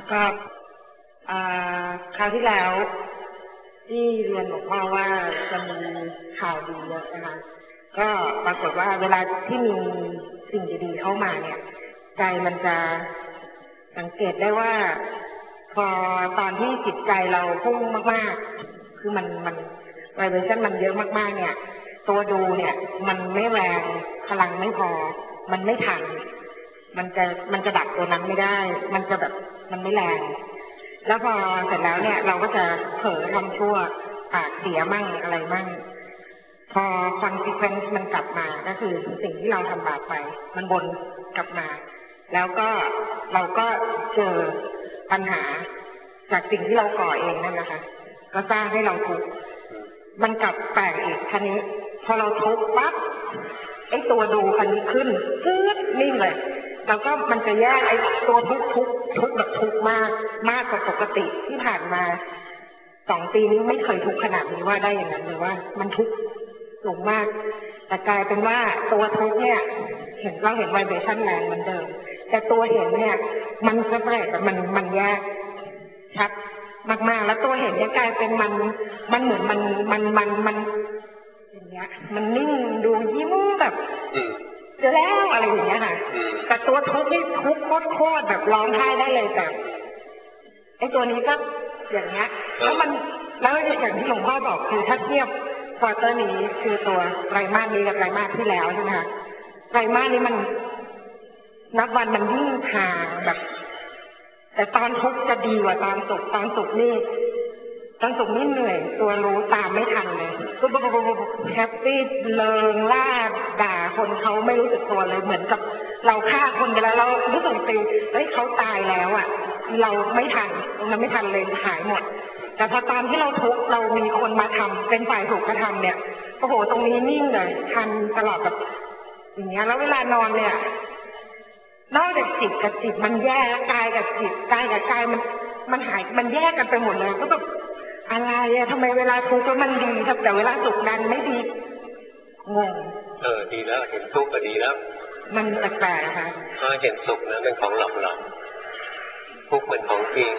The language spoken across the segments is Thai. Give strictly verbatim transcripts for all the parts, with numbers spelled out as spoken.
ก็คราวที่แล้วที่เรียนบอกว่าว่าจะมีข่าวดีเยอะนะคะก็ปรากฏว่าเวลาที่มีสิ่งดีๆเข้ามาเนี่ยใจมันจะสังเกตได้ว่าพอตอนที่จิตใจเราพุ่งมากๆคือมันมันไวเบรชั่นมันเยอะมากๆเนี่ยตัวดูเนี่ยมันไม่แรงพลังไม่พอมันไม่ทันมันจะมันจะดับตัวนั้นไม่ได้มันจะแบบมันไม่แรงแล้วพอเสร็จแล้วเนี่ยเราก็จะเผลอทำชั่วปากเสียมั่งอะไรมั่งพอ consequence มันกลับมาก็คือสิ่งที่เราทำบาปไปมันวนกลับมาแล้วก็เราก็เจอปัญหาจากสิ่งที่เราก่อเองนั่นนะคะก็สร้างให้เราทุกข์มันกลับแปลกอีกคันนี้พอเราทุกข์ปั๊บไอ้ตัวดูคันนี้ขึ้นฟืดนิ่งเลยแล้วก็มันจะแยกไอ้ตัวทุกทุกทุกแบบทุกมากมากกว่าปกติที่ผ่านมาสองปีนี้ไม่เคยทุกขนาดนี้ว่าได้อย่างนั้นเลยว่ามันทุกสูงมากแต่กลายเป็นว่าตัวทุกเนี่ยเห็นเราเห็นไวเบรชั่นแรงเหมือนเดิมแต่ตัวเห็นเนี่ยมันเซปเรตมันมันแยกชัดมากๆแล้วตัวเห็นเนี่ยกลายเป็นมันมันเหมือนมันมันมันมันอย่างเงี้ยมันนิ่งดูยิ้มแบบเจอแล้วอะไรอย่างเงี้ยค่ะแต่ตัวทุกข์นี่ทุกข์โคตรแบบร้องไห้ได้เลยแบบไอ้ตัวนี้ก็อย่างเงี้ยแล้วมันแล้วอย่างที่หลวงพ่อบอกคือถ้าเทียบควอเตอร์นี้คือตัวไตรมาสนี้กับไตรมาสที่แล้วใช่ไหมคะไตรมาสนี้มันนับวันมันยิ่งห่างแบบแต่ตอนทุกข์จะดีกว่าตอนสุขตอนสุขนี่ตอนสุขนี่เหนื่อยตัวรู้ตามไม่ทันเลยปุ๊บปุ๊บปุ๊บปุ๊บแฮปปี้เลิงล่าด่าคนเขาไม่รู้สึกตัวเลยเหมือนกับเราฆ่าคนไปแล้วเรารู้สึกตีเฮ้ยเขาตายแล้วอ่ะเราไม่ทันตรงนั้นไม่ทันเลยหายหมดแต่พอตอนที่เราทุกข์เรามีคนมาทำเป็นฝ่ายถูกกระทำเนี่ยโอ้โหตรงนี้นิ่งเลยทันตลอดแบบอย่างเงี้ยแล้วเวลานอนเนี่ยนอกจากจิตกับจิตมันแยกกายกับจิตกายกับกายมันมันหายมันแยกกันไปหมดเลยก็แบบอะไรอะทำไมเวลาทุกข์แล้วมันดีครับแต่เวลาสุขดันไม่ดีงงเออดีแล้วเห็นทุกข์ก็ดีแล้วมันแปลกๆนะคะถ้าเห็นสุขนะเป็นของหลอกหลอกทุกข์เหมือนของจริง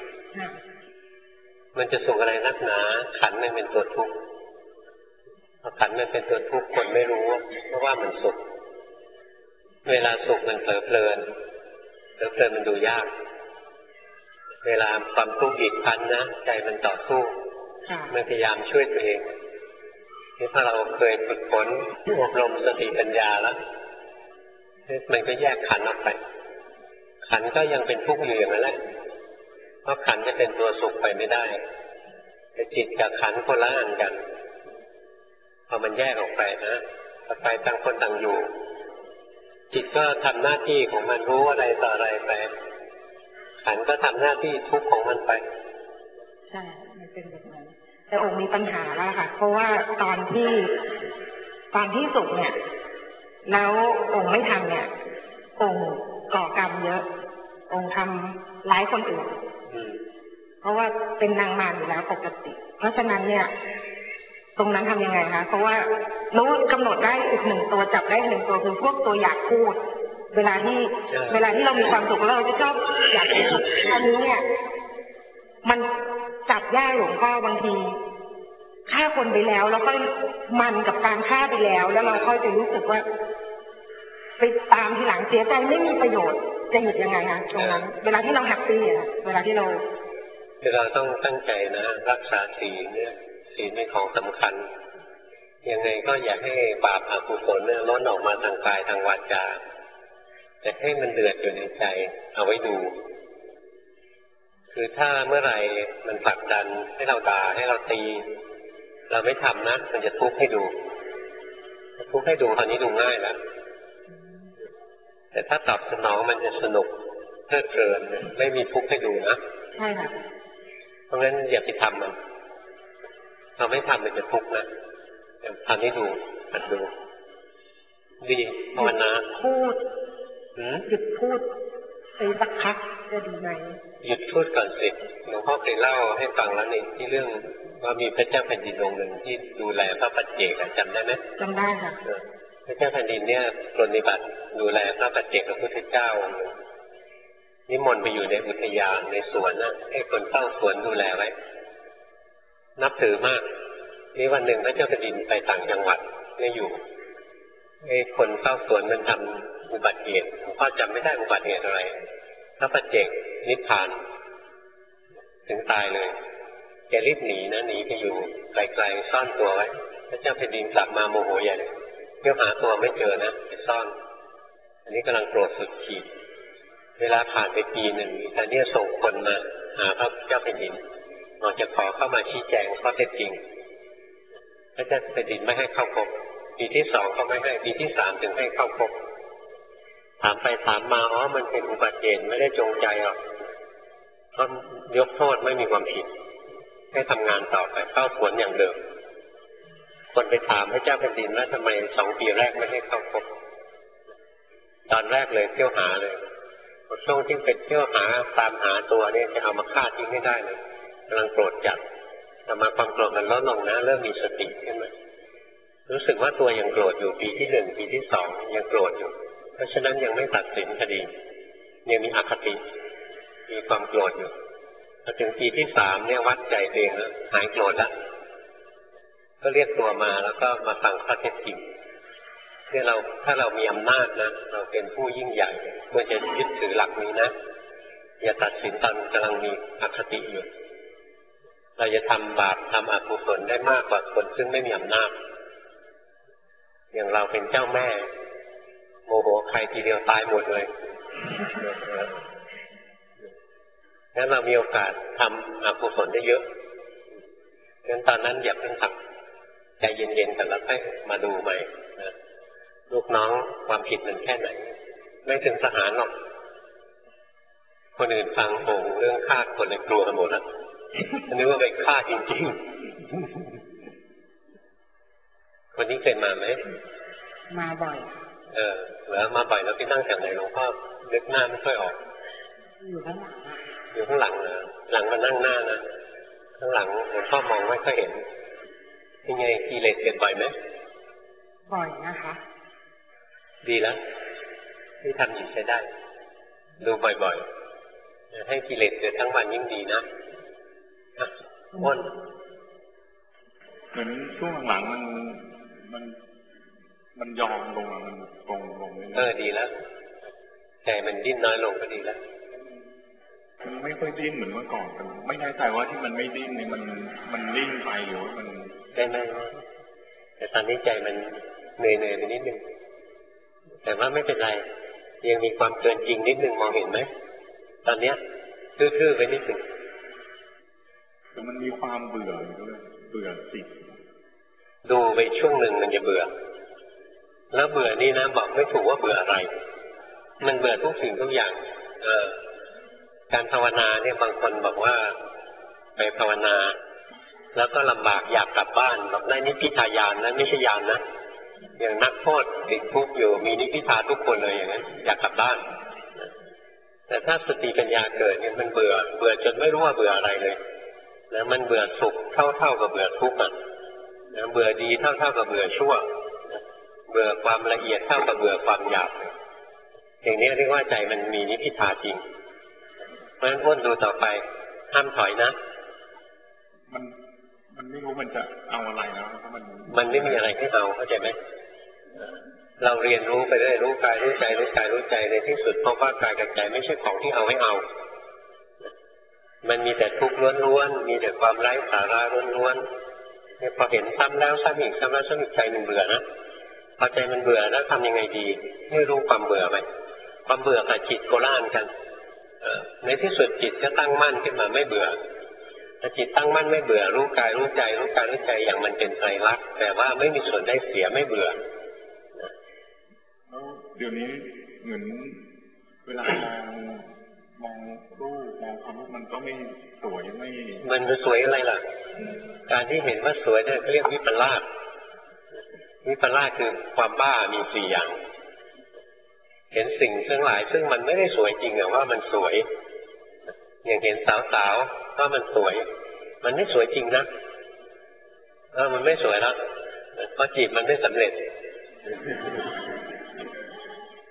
มันจะสุขอะไรนักหนาขันมันเป็นตัวทุกข์พอขันมันเป็นตัวทุกข์คนไม่รู้เพราะว่ามันสุขเวลาสุขมันเผลอเพลินเผลอเพลินมันดูยากเวลาความทุกข์บีบคั้นนะใจมันต่อสู้มันพยายามช่วยตัวเองนี่ถ้าเราเคยฝึกฝนอบรมสติปัญญาแล้วมันก็แยกขันออกไปขันก็ยังเป็นทุกข์อยู่อย่างนั้นแหละเพราะขันจะเป็นตัวสุขไปไม่ได้แต่จิตกับขันคนละอันกันพอมันแยกออกไปนะต่อไปต่างคนต่างอยู่จิตก็ทำหน้าที่ของมันรู้อะไรต่ออะไรไปขันก็ทำหน้าที่ทุกข์ของมันไปใช่มันเป็นแบบนั้นแต่องค์มีปัญหาแล้วค่ะเพราะว่าตอนที่ตอนที่สุขเนี่ยแล้วองค์ไม่ทำเนี่ยองค์ก่อกรรมเยอะองค์ทำร้ายคนอื่นเพราะว่าเป็นนางมารอยู่แล้วปกติเพราะฉะนั้นเนี่ยตรงนั้นทำยังไงคะเพราะว่ารู้กำหนดได้อีกหนึ่งตัวจับได้หนึ่งตัวคือพวกตัวอยากพูดเวลาที่เวลาที่เรามีความสุขแล้วเราจะชอบอยากพูดอันนี้เนี่ยมันจับยากหลวงพ่อบางทีฆ่าคนไปแล้วแล้วก็มันกับการฆ่าไปแล้วแล้วเราค่อยจะรู้สึกว่าไปตามทีหลังเสียใจไม่มีประโยชน์จะหยุดยังไงคะตรงนั้นเวลาที่เราแฮปปี้อะเวลาที่เราเราต้องตั้งใจนะรักษาศีลเนี่ยศีลเป็นของสำคัญยังไงก็อย่าให้บาปอกุศลเนี่ยล้นออกมาทางกายทางวาจาแต่ให้มันเดือดอยู่ในใจเอาไว้ดูคือถ้าเมื่อไหร่มันผลักดันให้เราด่าให้เราตีเราไม่ทำนะมันจะทุกข์ให้ดูทุกข์ให้ดูคราวนี้ดูง่ายแล้วแต่ถ้าตอบสนองมันจะสนุกเพลิดเพลินไม่มีทุกข์ให้ดูนะใช่ค่ะเพราะงั้นอย่าไปทำมันเราไม่ทำมันจะทุกข์นะทำให้ดูหัดดูดีภาวนาพูดหยุดพูดไปสักพักจะดีไหมหยุดพูดก่อนสิหลวงพ่อเคยเล่าให้ฟังแล้วนี่ที่เรื่องว่ามีพระเจ้าแผ่นดินองค์หนึ่งที่ดูแลพระปัจเจกจำได้ไหมจำได้ค่ะพระเจ้าแผ่นดินเนี่ยปฏิบัติดูแลพระปัจเจกพระพุทธเจ้าองค์หนึ่งนิมนต์ไปอยู่ในอุทยานในสวนนะให้คนเฝ้าสวนดูแลไว้นับถือมากนี่วันหนึ่งพระเจ้าแผ่นดินไปต่างจังหวัดไม่อยู่ไอ้คนเฝ้าสวนมันทำอุบัติเหตุหลวงพ่อจำไม่ได้อุบัติเหตุอะไรพระปัจเจกนิพพานถึงตายเลยแกรีบหนีนะหนีไปอยู่ไกลๆซ่อนตัวไว้พระเจ้าแผ่นดินกลับมาโมโหใหญ่เลยเที่ยวหาตัวไม่เจอนะไปซ่อนอันนี้กำลังโกรธสุดขีดเวลาผ่านไปปีหนึ่งตอนนี้ส่งคนมาหาพระเจ้าแผ่นดินเราจะขอเข้ามาชี้แจงข้อเท็จจริงพระเจ้าแผ่นดินไม่ให้เข้าพบปีที่สองก็ไม่ให้ปีที่สามถึงให้เข้าพบถามไปถามมาอ๋อมันเป็นอุบัติเหตุไม่ได้จงใจหรอกก็ยกโทษไม่มีความผิดให้ทำงานต่อไปเข้าสวนอย่างเดิมคนไปถามพระเจ้าแผ่นดินว่าทำไมสองปีแรกไม่ให้เข้าพบตอนแรกเลยเที่ยวหาเลยช่วงที่เป็นเที่ยวหาตามหาตัวเนี่ยจะเอามาฆ่าทิ้งไม่ได้เลยกำลังโกรธจัดแต่มาความโกรธมันลดลงนะเริ่มมีสติขึ้นมารู้สึกว่าตัวยังโกรธอยู่ปีที่หนึ่งปีที่สองยังโกรธอยู่เพราะฉะนั้นยังไม่ตัดสินคดียังมีอคติมีความโกรธอยู่พอถึงปีที่สามเนี่ยวัดใจเองแล้วหายโกรธแล้วก็เรียกตัวมาแล้วก็มาฟังข้อเท็จจริงเนี่ยเราถ้าเรามีอำนาจนะเราเป็นผู้ยิ่งใหญ่ควรจะยึดถือหลักนี้นะอย่าตัดสินตอนกำลังมีอคติอยู่เราจะทำบาปทำอกุศลได้มากกว่าคนซึ่งไม่มีอำนาจอย่างเราเป็นเจ้าแม่โมโหใครทีเดียวตายหมดเลยงั้นเรามีโอกาสทำอกุศลได้เยอะงั้นตอนนั้นอย่าเพิ่งทำใจเย็นๆแต่แล้วค่อยมาดูใหม่นะลูกน้องความผิดมันแค่ไหนไม่ถึงทหารหรอกคนอื่นฟังโอ้เรื่องฆ่าคนในกลัวกันหมดแล้วนึกว่าไปฆ่าจริงๆคนนี้เคยมาไหมมาบ่อยเออแล้วมาบ่อยแล้วที่นั่งแถวไหนหลวงพ่อนึกหน้าไม่ค่อยออกอยู่ข้างหลังอยู่ข้างหลังเหรอหลังมานั่งหน้านะข้างหลังหลวงพ่อมองไม่ค่อยเห็นยังไงกิเลสเกิดบ่อยไหมบ่อยนะคะดีแล้วที่ทำอยู่ใช้ได้ดูบ่อยๆให้กิเลสเกิดทั้งวันยิ่งดีนะอ้นเหมือนช่วงหลังมันมันมันยอมลงมันตรงลงเออดีแล้วใจมันดิ้นน้อยลงก็ดีแล้วมันไม่ค่อยดิ้นเหมือนเมื่อก่อนแต่ไม่แน่ใจว่าที่มันไม่ดิ้นนี่มันมันนิ่งไปหรือว่ามันได้ไหมแต่ตอนนี้ใจมันเหนื่อยๆไปนิดนึงแต่ว่าไม่เป็นไรยังมีความเกินจริงนิดนึงมองเห็นไหมตอนเนี้ยทื่อๆไปนิดนึงแต่มันมีความเบื่อด้วยเบื่อสิดูไปช่วงหนึ่งมันจะเบื่อแล้วเบื่อนี่นะบอกไม่ถูกว่าเบื่ออะไรมันเบื่อทุกสิ่งทุกอย่างเออการภาวนาเนี่ยบางคนบอกว่าไปภาวนาแล้วก็ลำบากอยากกลับบ้านบอกได้นิพพิทายานนะไม่ใช่ญาณนะอย่างนักโทษติดคุกอยู่มีนิพพิทาทุกคนเลยอย่างนั้นอยากกลับบ้านแต่ถ้าสติปัญญาเกิดเนี่ยมันเบื่อเบื่อจนไม่รู้ว่าเบื่ออะไรเลยนะมันเบื่อสุขเท่าเท่ากับเบื่อทุกข์อ่ะนะเบื่อดีเท่าเท่ากับเบื่อชั่วเบื่อความละเอียดเท่ากับเบื่อความหยาบอย่างนี้เรียกว่าใจมันมีนิพพิทาจริงเพราะฉะนั้นอ้นดูต่อไปห้ามถอยนะมันมันไม่รู้มันจะเอาอะไรแล้วเพราะมันมันไม่มีอะไรให้เอาเข้าใจไหมเราเรียนรู้ไปเรื่อยรู้กายรู้ใจรู้กายรู้ใจในที่สุดเพราะว่ากายกับใจไม่ใช่ของที่เอาให้เอามันมีแต่ทุกข์ล้วนๆมีแต่ความไร้สาระล้วนๆพอเห็นซ้ำแล้วซ้ำอีกซ้ำแล้วซ้ำอีกใจมันเบื่อนะพอใจมันเบื่อแล้วทำยังไงดีให้รู้ความเบื่อไหมความเบื่อกับจิตโกล่านกันในที่สุดจิตก็ตั้งมั่นขึ้นมาไม่เบื่อถ้าจิตตั้งมั่นไม่เบื่อรู้กายรู้ใจรู้กายรู้ใจอย่างมันเป็นไตรลักษณ์แต่ว่าไม่มีส่วนได้เสียไม่เบื่อเดี๋ยวนี้เหมือนเวลามองมองรูปมองความรูปมันก็ไม่สวยไม่มันจะสวยอะไรล่ะการที่เห็นว่าสวยเนี่ยเรียกวิปลาสวิปลาสคือความบ้ามีสี่อย่างเห็นสิ่งทั้งหลายซึ่งมันไม่ได้สวยจริงอะว่ามันสวยอย่างเห็นสาวๆว่ามันสวยมันไม่สวยจริงนะเออมันไม่สวยแล้วเพราะจีบมันไม่สำเร็จ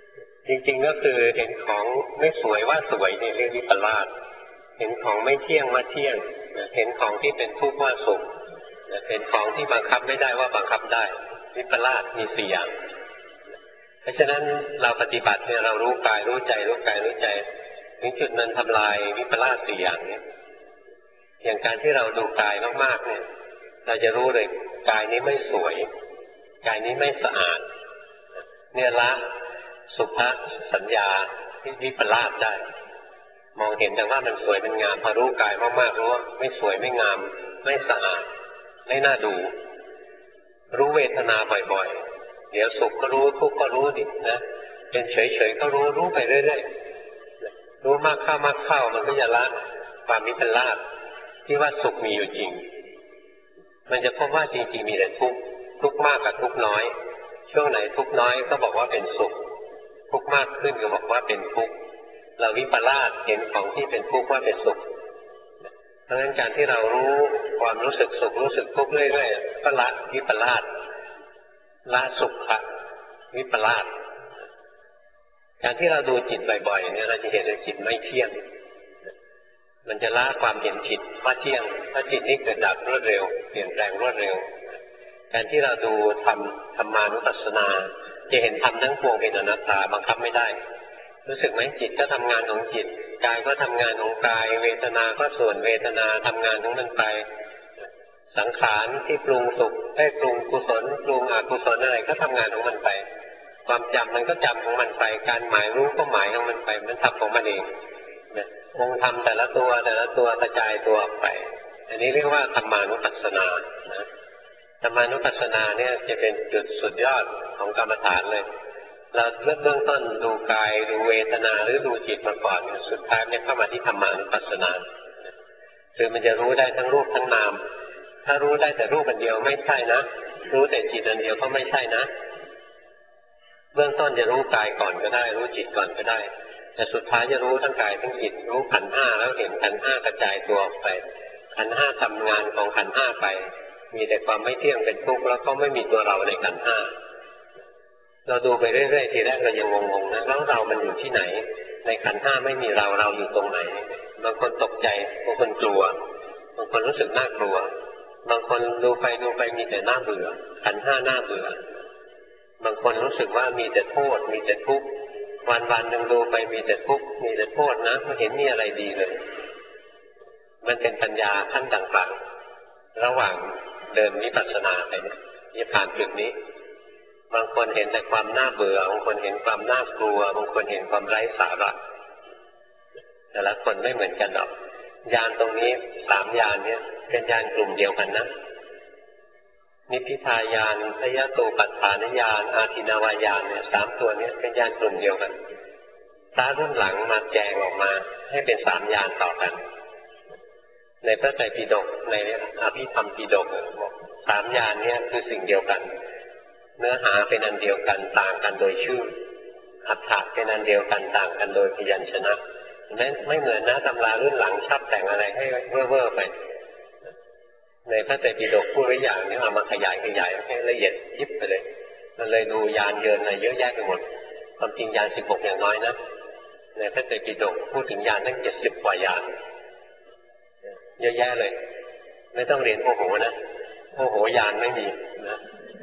จริงๆก็คือเห็นของไม่สวยว่าสวยนี่เรียกวิปลาสเห็นของไม่เที่ยงว่าเที่ยงเห็นของที่เป็นทุกข์ว่าสุขเห็นของที่บังคับไม่ได้ว่าบังคับได้วิปลาสมีสี่อย่างเพราะฉะนั้นเราปฏิบัติเนี่ยเรารู้กายรู้ใจรู้กายรู้ใจถึงจุดนั้นทำลายวิปลาสสี่อย่างเนี่ยอย่างการที่เราดูกายมากๆเนี่ยเราจะรู้เลยกายนี้ไม่สวยกายนี้ไม่สะอาดเนี่ยละสุภสัญญาที่วิปลาสได้มองเห็นแต่ว่ามันสวยมันงามพอรู้กายมากๆรู้ว่าไม่สวยไม่งามไม่สะอาดไม่น่าดูรู้เวทนาบ่อยๆเดี๋ยวสุขก็รู้ทุกข์ก็รู้ดินะเป็นเฉยๆก็รู้รู้ไปเรื่อยๆรู้มากเข้ามากเข้ามันก็จะละความวิปลาสที่ว่าสุขมีอยู่จริงมันจะพบว่าจริงๆมีแต่ทุกข์ทุกข์มากกับทุกข์น้อยช่วงไหนทุกข์น้อยก็บอกว่าเป็นสุขทุกข์มากขึ้นก็บอกว่าเป็นทุกข์เราวิปลาสเห็นของที่เป็นทุกข์ว่าเป็นสุขเพราะฉะนั้นการที่เรารู้ความรู้สึกสุขรู้สึกทุกข์เรื่อยๆก็ละวิปลาสละสุขะวิปลาสการที่เราดูจิตบ่อยๆเนี่ยเราจะเห็นว่าจิตไม่เที่ยงมันจะละความเห็นผิดว่าเที่ยงถ้าจิตนี้เกิดดับรวดเร็วเปลี่ยนแปลงรวดเร็วการที่เราดูธรรมธรรมานุปัสสนาจะเห็นธรรมทั้งปวงเป็นอนัตตาบังคับไม่ได้รู้สึกไหมจิตก็ทำงานของจิตกายก็ทำงานของกายเวทนาก็ส่วนเวทนาทำงานของมันไปสังขารที่ปรุงสุขได้ปรุงกุศลปรุงอกุศลอะไรก็ทำงานของมันไปความจำมันก็จำของมันไปการหมายรู้ก็หมายของมันไปมันทำของมันเองนะองค์ธรรมแต่ละตัวแต่ละตัวกระจายตัวออกไปอันนี้เรียกว่าธรรมานุปัสสนานะธรรมานุปัสสนาเนี่ยจะเป็นจุดสุดยอดของกรรมฐานเลยเราเริ่มเบื้องต้นดูกายดูเวทนาหรือดูจิตมาก่อนสุดท้ายเนี่ยเข้ามาที่ธรรมานุปัสสนาคือมันจะรู้ได้ทั้งรูปทั้งนามถ้ารู้ได้แต่รูปอันเดียวไม่ใช่นะรู้แต่จิตอันเดียวก็ไม่ใช่นะเบื้องต้นจะรู้กายก่อนก็ได้รู้จิตก่อนก็ได้แต่สุดท้ายจะรู้ทั้งกายทั้งจิตรู้ขันธ์ห้าแล้วเห็นขันธ์ห้ากระจายตัวออกไปขันธ์ห้าทำงานของขันธ์ห้าไปมีแต่ความไม่เที่ยงเป็นทุกข์แล้วก็ไม่มีตัวเราในขันธ์ห้าเราดูไปเรื่อยๆทีแรกเรายังงงๆนะแล้วเรามันอยู่ที่ไหนในขันธ์ห้าไม่มีเราเราอยู่ตรงไหนบางคนตกใจบางคนกลัวบางคนรู้สึกน่ากลัวบางคนดูไปดูไปมีแต่น่าเบื่อขันธ์ห้าน่าเบื่อบางคนรู้สึกว่ามีแต่โทษมีแต่ทุกข์วันวันหนึ่งดูไปมีแต่ทุกข์มีแต่โทษนะไม่เห็นมีอะไรดีเลยมันเป็นปัญญาขั้นต่างๆระหว่างเดินวิปัสสนาไปเนี่ยจะผ่านจุดนี้บางคนเห็นแต่ความน่าเบื่อบางคนเห็นความน่ากลัวบางคนเห็นความไร้สาระแต่ละคนไม่เหมือนกันหรอกญาณตรงนี้สามญาณเนี่ยเป็นญาณกลุ่มเดียวกันนะนิพพิทายานพยตูปัฏฐานญาณอาทินาวายานเนี่ยสามตัวนี้เป็นญาณกลุ่มเดียวกันพระรุ่นหลังมาแจงออกมาให้เป็นสามญาณต่อกันในพระไตรปิฎกในอภิธรรมปิฎกบอกสามญาณเนี่ยคือสิ่งเดียวกันเนื้อหาเป็นอันเดียวกันต่างกันโดยชื่ออัฏฐะเป็นอันเดียวกันต่างกันโดยพยัญชนะไม่ไม่เหมือนนะตำรารุ่นหลังชอบแต่งอะไรให้เว่อร์ๆไปในพระไตรปิฎกพูดไว้อย่างนี้เอามาขยายขยายให้ละเอียดยิบไปเลยมันเลยดูยานเยินอะไรเยอะแยะไปหมดความจริงยานสิบหกอย่างน้อยนะในพระไตรปิฎกพูดถึงยานตั้งเจ็ดสิบกว่ายานเยอะแยะเลยไม่ต้องเรียนโอ้โหนะโอ้โหยานไม่มีนะ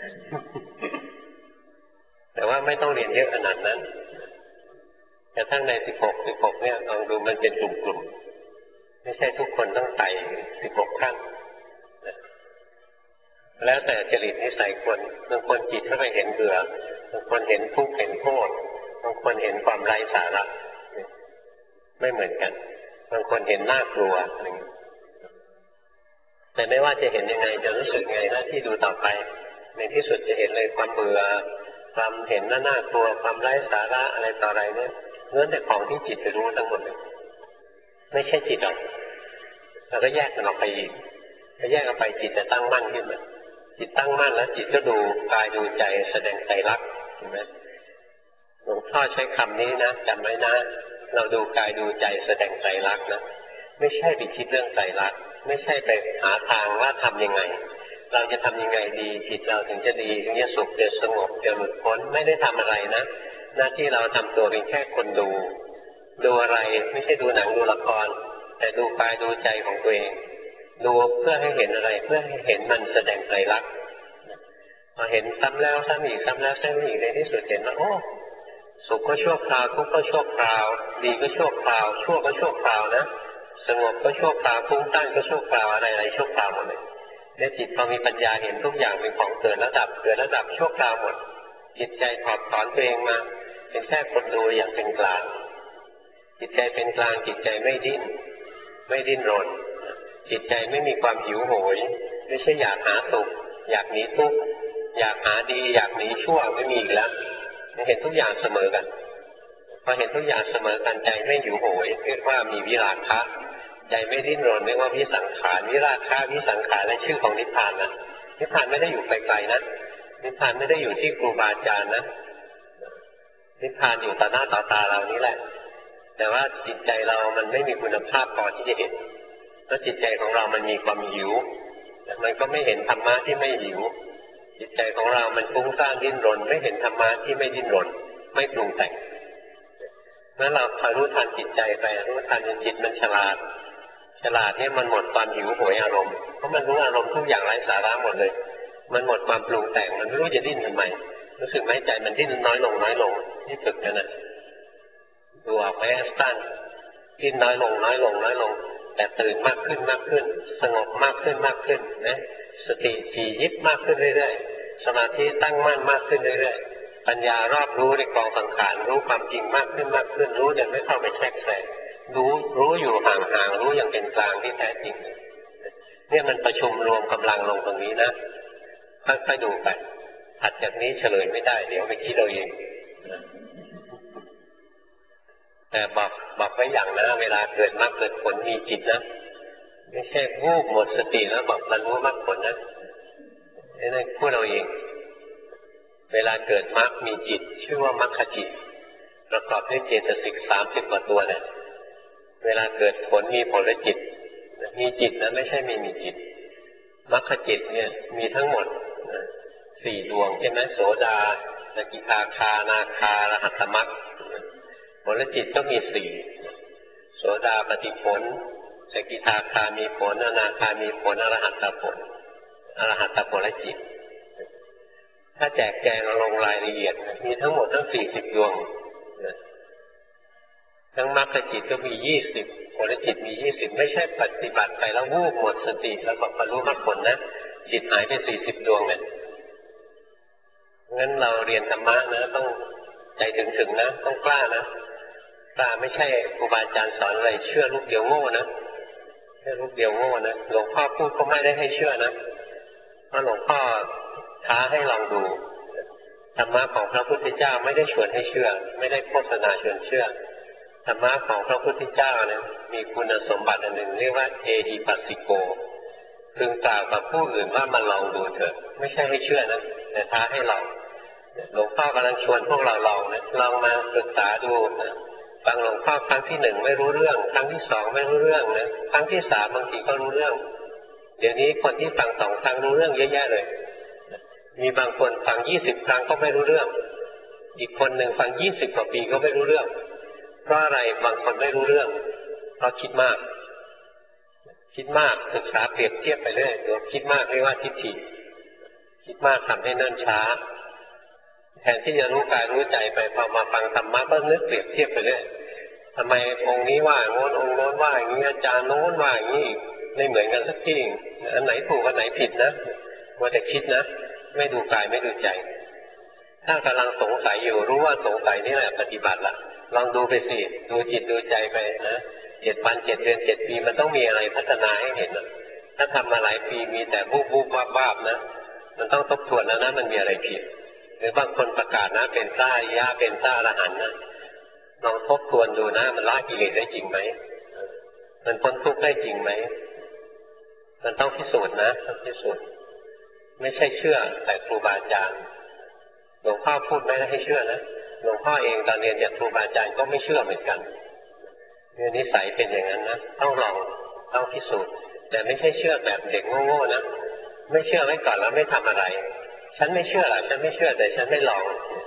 แต่ว่าไม่ต้องเรียนเยอะขนาดนั้นแต่ทั้งในสิบหกสิบหกเนี่ยลองดูมันเป็นกลุ่มๆไม่ใช่ทุกคนต้องไต่สิบหกขั้นแล้วแต่จริตนิสัยคนบางคนจิตเข้าไปเห็นเบื่อบางคนเห็นทุกข์เห็นโทษบางคนเห็นความไร้สาระไม่เหมือนกันบางคนเห็นน่ากลัวแต่ไม่ว่าจะเห็นยังไงจะรู้สึกไงหน้าที่ดูต่อไปในที่สุดจะเห็นเลยความเบื่อความเห็นน่าน่ากลัวความไร้สาระอะไรต่ออะไรเนี่ยเงื่อนแต่ของที่จิตไปรู้ทั้งหมดเลยไม่ใช่จิตหรอกเราก็แยกกันออกไปอีกถ้าแยกออกไปจิตจะตั้งมั่นขึ้นมาจิตตั้งมั่นแล้วจิตก็ดูกายดูใจแสดงไตรลักษณ์เห็นไหมหลวงพ่อใช้คำนี้นะจำไว้นะเราดูกายดูใจแสดงไตรลักษณ์นะไม่ใช่ไปคิดเรื่องไตรลักษณ์ไม่ใช่ไปหาทางว่าทำยังไงเราจะทำยังไงดีจิตเราถึงจะดีถึงจะสุขจะสงบจะหลุดพ้นไม่ได้ทำอะไรนะหน้าที่เราทำตัวเป็นแค่คนดูดูอะไรไม่ใช่ดูหนังดูละครแต่ดูกายดูใจของตัวเองดูเพื่อให้เห็นอะไรเพื่อให้เห็นมันแสดงไตรลักษณ์พอเห็นซ้ำแล้วซ้ำอีกซ้ำแล้วซ้ำอีกในที่สุดเห็นว่าโอ้สุขก็ชั่วคราวทุกข์ก็ชั่วคราวดีก็ชั่วคราวชั่วก็ชั่วคราวนะสงบก็ชั่วคราวฟุ้งซ่านก็ชั่วคราวอะไรอะไรชั่วคราวหมดเลยในจิตพอมีปัญญาเห็นทุกอย่างเป็นของเกิดระดับเกิดระดับชั่วคราวหมดจิตใจถอดถอนตัวเองมาเป็นแค่คนดูอย่างเป็นกลางจิตใจเป็นกลางจิตใจไม่ดิ้นไม่ดิ้นรนจิตใจไม่มีความหิวโหยไม่ใช่อยากหาสุขอยากหนีทุกข์อยากหาดีอยากหนีชั่วไม่มีอีกแล้วเห็นทุกอย่างเสมอกันพอเห็นทุกอย่างเสมอกันใจไม่หิวโหยเรียกว่ามีวิราคะใจไม่ดิ้นรนเรียกว่าวิสังขารวิราคะวิสังขารและชื่อของนิพพานนะนิพพานไม่ได้อยู่ไกลๆนะนิพพานไม่ได้อยู่ที่ครูบาอาจารย์นะนิพพานอยู่ต่อหน้าต่อตาเรานี่แหละแต่ว่าจิตใจเรามันไม่มีคุณภาพพอที่จะเห็นเพราะจิตใจของเรามันมีความหิวมันก็ไม่เห็นธรรมะที่ไม่หิวจิตใจของเรามันฟุ้งซ่านดิ้นรนไม่เห็นธรรมะที่ไม่ดิ้นรนไม่ปรุงแต่งเมื่อเราคอยรู้ทันจิตใจไปรู้ทันจิตมันฉลาดฉลาดเนี่ยมันหมดความหิวโหยอารมณ์เพราะมันรู้อารมณ์ทุกอย่างไร้สาระหมดเลยมันหมดความปรุงแต่งมันไม่รู้จะดิ้นทำไมรู้สึกไหมใจมันดิ้นน้อยลงน้อยลงที่ฝึกกันนะดูออกไหมสั้นดิ้นน้อยลงน้อยลงน้อยลงแต่ตื่นมากขึ้นมากขึ้นสงบมากขึ้นมากขึ้นนะสติถี่ยิบมากขึ้นเรื่อยๆสมาธิตั้งมั่นมากขึ้นเรื่อยๆปัญญารอบรู้ในกองสังขารรู้ความจริงมากขึ้นมากขึ้นรู้แต่ไม่เข้าไปแทรกแซงรู้รู้อยู่ห่างๆรู้อย่างเป็นกลางที่แท้จริงเนี่ยมันประชุมรวมกำลังลงตรงนี้นะค่อยๆดูไปถัดจากนี้เฉลยไม่ได้เดี๋ยวไปคิดเอาเองแต่บอกบอกไว้อย่างนะเวลาเกิดมรรคเกิดผลมีจิตนะไม่ใช่วูบหมดสติแล้วบอกบรรลุมรรคผลนะนี่พูดเอาเองเวลาเกิดมรรคมีจิตชื่อว่ามรรคจิตประกอบด้วยเจตสิกสามสิบกว่าตัวเนี่ยเวลาเกิดผลมีผลจิตมีจิตนะไม่ใช่ไม่มีจิตมรรคจิตเนี่ยมีทั้งหมดสี่ดวงใช่ไหมโสดาสกิทาคานาคาอรหัตตมรรคผลจิตก็มีสี่โสดาปฏิผลสกิทาคามีผลอนาคามีผลอรหัตตผลอรหัตตผลจิตถ้าแจกแจงลงรายละเอียดมีทั้งหมดทั้งสี่สิบดวงทั้งมรรคจิตก็มียี่สิบผลจิตมียี่สิบไม่ใช่ปฏิบัติไปแล้ววูบหมดสติแล้วก็บรรลุมรรคผลนะจิตหายไปสี่สิบดวงเนี่ยงั้นเราเรียนธรรมะนะต้องใจถึงๆนะต้องกล้านะกล้าไม่ใช่ครูบาอาจารย์สอนอะไรเชื่อลูกเดียวโง่นะเชื่อลูกเดียวโง่นะหลวงพ่อพูดก็ไม่ได้ให้เชื่อนะเพราะหลวงพ่อท้าให้ลองดูธรรมะของพระพุทธเจ้าไม่ได้ชวนให้เชื่อไม่ได้โฆษณาชวนเชื่อธรรมะของพระพุทธเจ้าเนี่ยมีคุณสมบัติอันหนึ่งเรียกว่าเอหิปัสสิโกพึงกล่าวกับผู้อื่นว่ามาลองดูเถอะไม่ใช่ให้เชื่อนะแต่ท้าให้ลองหลวงพ่อกำลังชวนพวกเราลองนะลองมาศึกษาดูนะฟังหลวงพ่อครั้งที่หนึ่งไม่รู้เรื่องครั้งที่สองไม่รู้เรื่องนะครั้งที่สามบางทีก็รู้เรื่องเดี๋ยวนี้คนที่ฟังสองครั้งรู้เรื่องเยอะแยะเลยมีบางคนฟังยี่สิบครั้งก็ไม่รู้เรื่องอีกคนหนึ่งฟังยี่สิบกว่าปีก็ไม่รู้เรื่องเพราะอะไรบางคนไม่รู้เรื่องเพราะคิดมากคิดมากศึกษาเปรียบเทียบไปเรื่อยตัวคิดมากเรียกว่าทิฏฐิคิดมากทำให้เนิ่นช้าแทนที่จะรู้กายรู้ใจไปพอมาฟังธรรมะก็นึกเปรียบเทียบไปเรื่อยทำไมองค์นี้ว่าโน้นองค์โน้นว่าอย่างนี้อาจารย์โน้นว่าอย่างนี้ไม่เหมือนกันสักทีอันไหนถูกอันไหนผิดนะว่าแต่คิดนะไม่ดูกายไม่ดูใจถ้ากำลังสงสัยอยู่รู้ว่าสงสัยนี่แหละปฏิบัติละลองดูไปสิดูจิตดูใจไปนะเจ็ดวันเจ็ดเดือนเจ็ดปีมันต้องมีอะไรพัฒนาให้เห็นนะถ้าทำมาหลายปีมีแต่บูบบูบบ้าบ้านะมันต้องทบทวนแล้วนะมันมีอะไรผิดหรือบางคนประกาศนะเป็นพระอริยะเป็นพระอรหันต์นะลองทบทวนดูนะมันละกิเลสได้จริงไหมมันพ้นทุกข์ได้จริงไหมมันต้องพิสูจน์นะต้องพิสูจน์ไม่ใช่เชื่อแต่ครูบาอาจารย์หลวงพ่อพูดไม่ได้ให้เชื่อนะหลวงพ่อเองตอนเรียนจากครูบาอาจารย์ก็ไม่เชื่อเหมือนกันเนี่ยนิสัยเป็นอย่างนั้นนะต้องลองต้องพิสูจน์แต่ไม่ใช่เชื่อแบบเด็กโง่ๆนะไม่เชื่อไว้ก่อนแล้วไม่ทำอะไรฉันไม่เชื่อหรอกฉันไม่เชื่อแต่ฉันไม่ลอง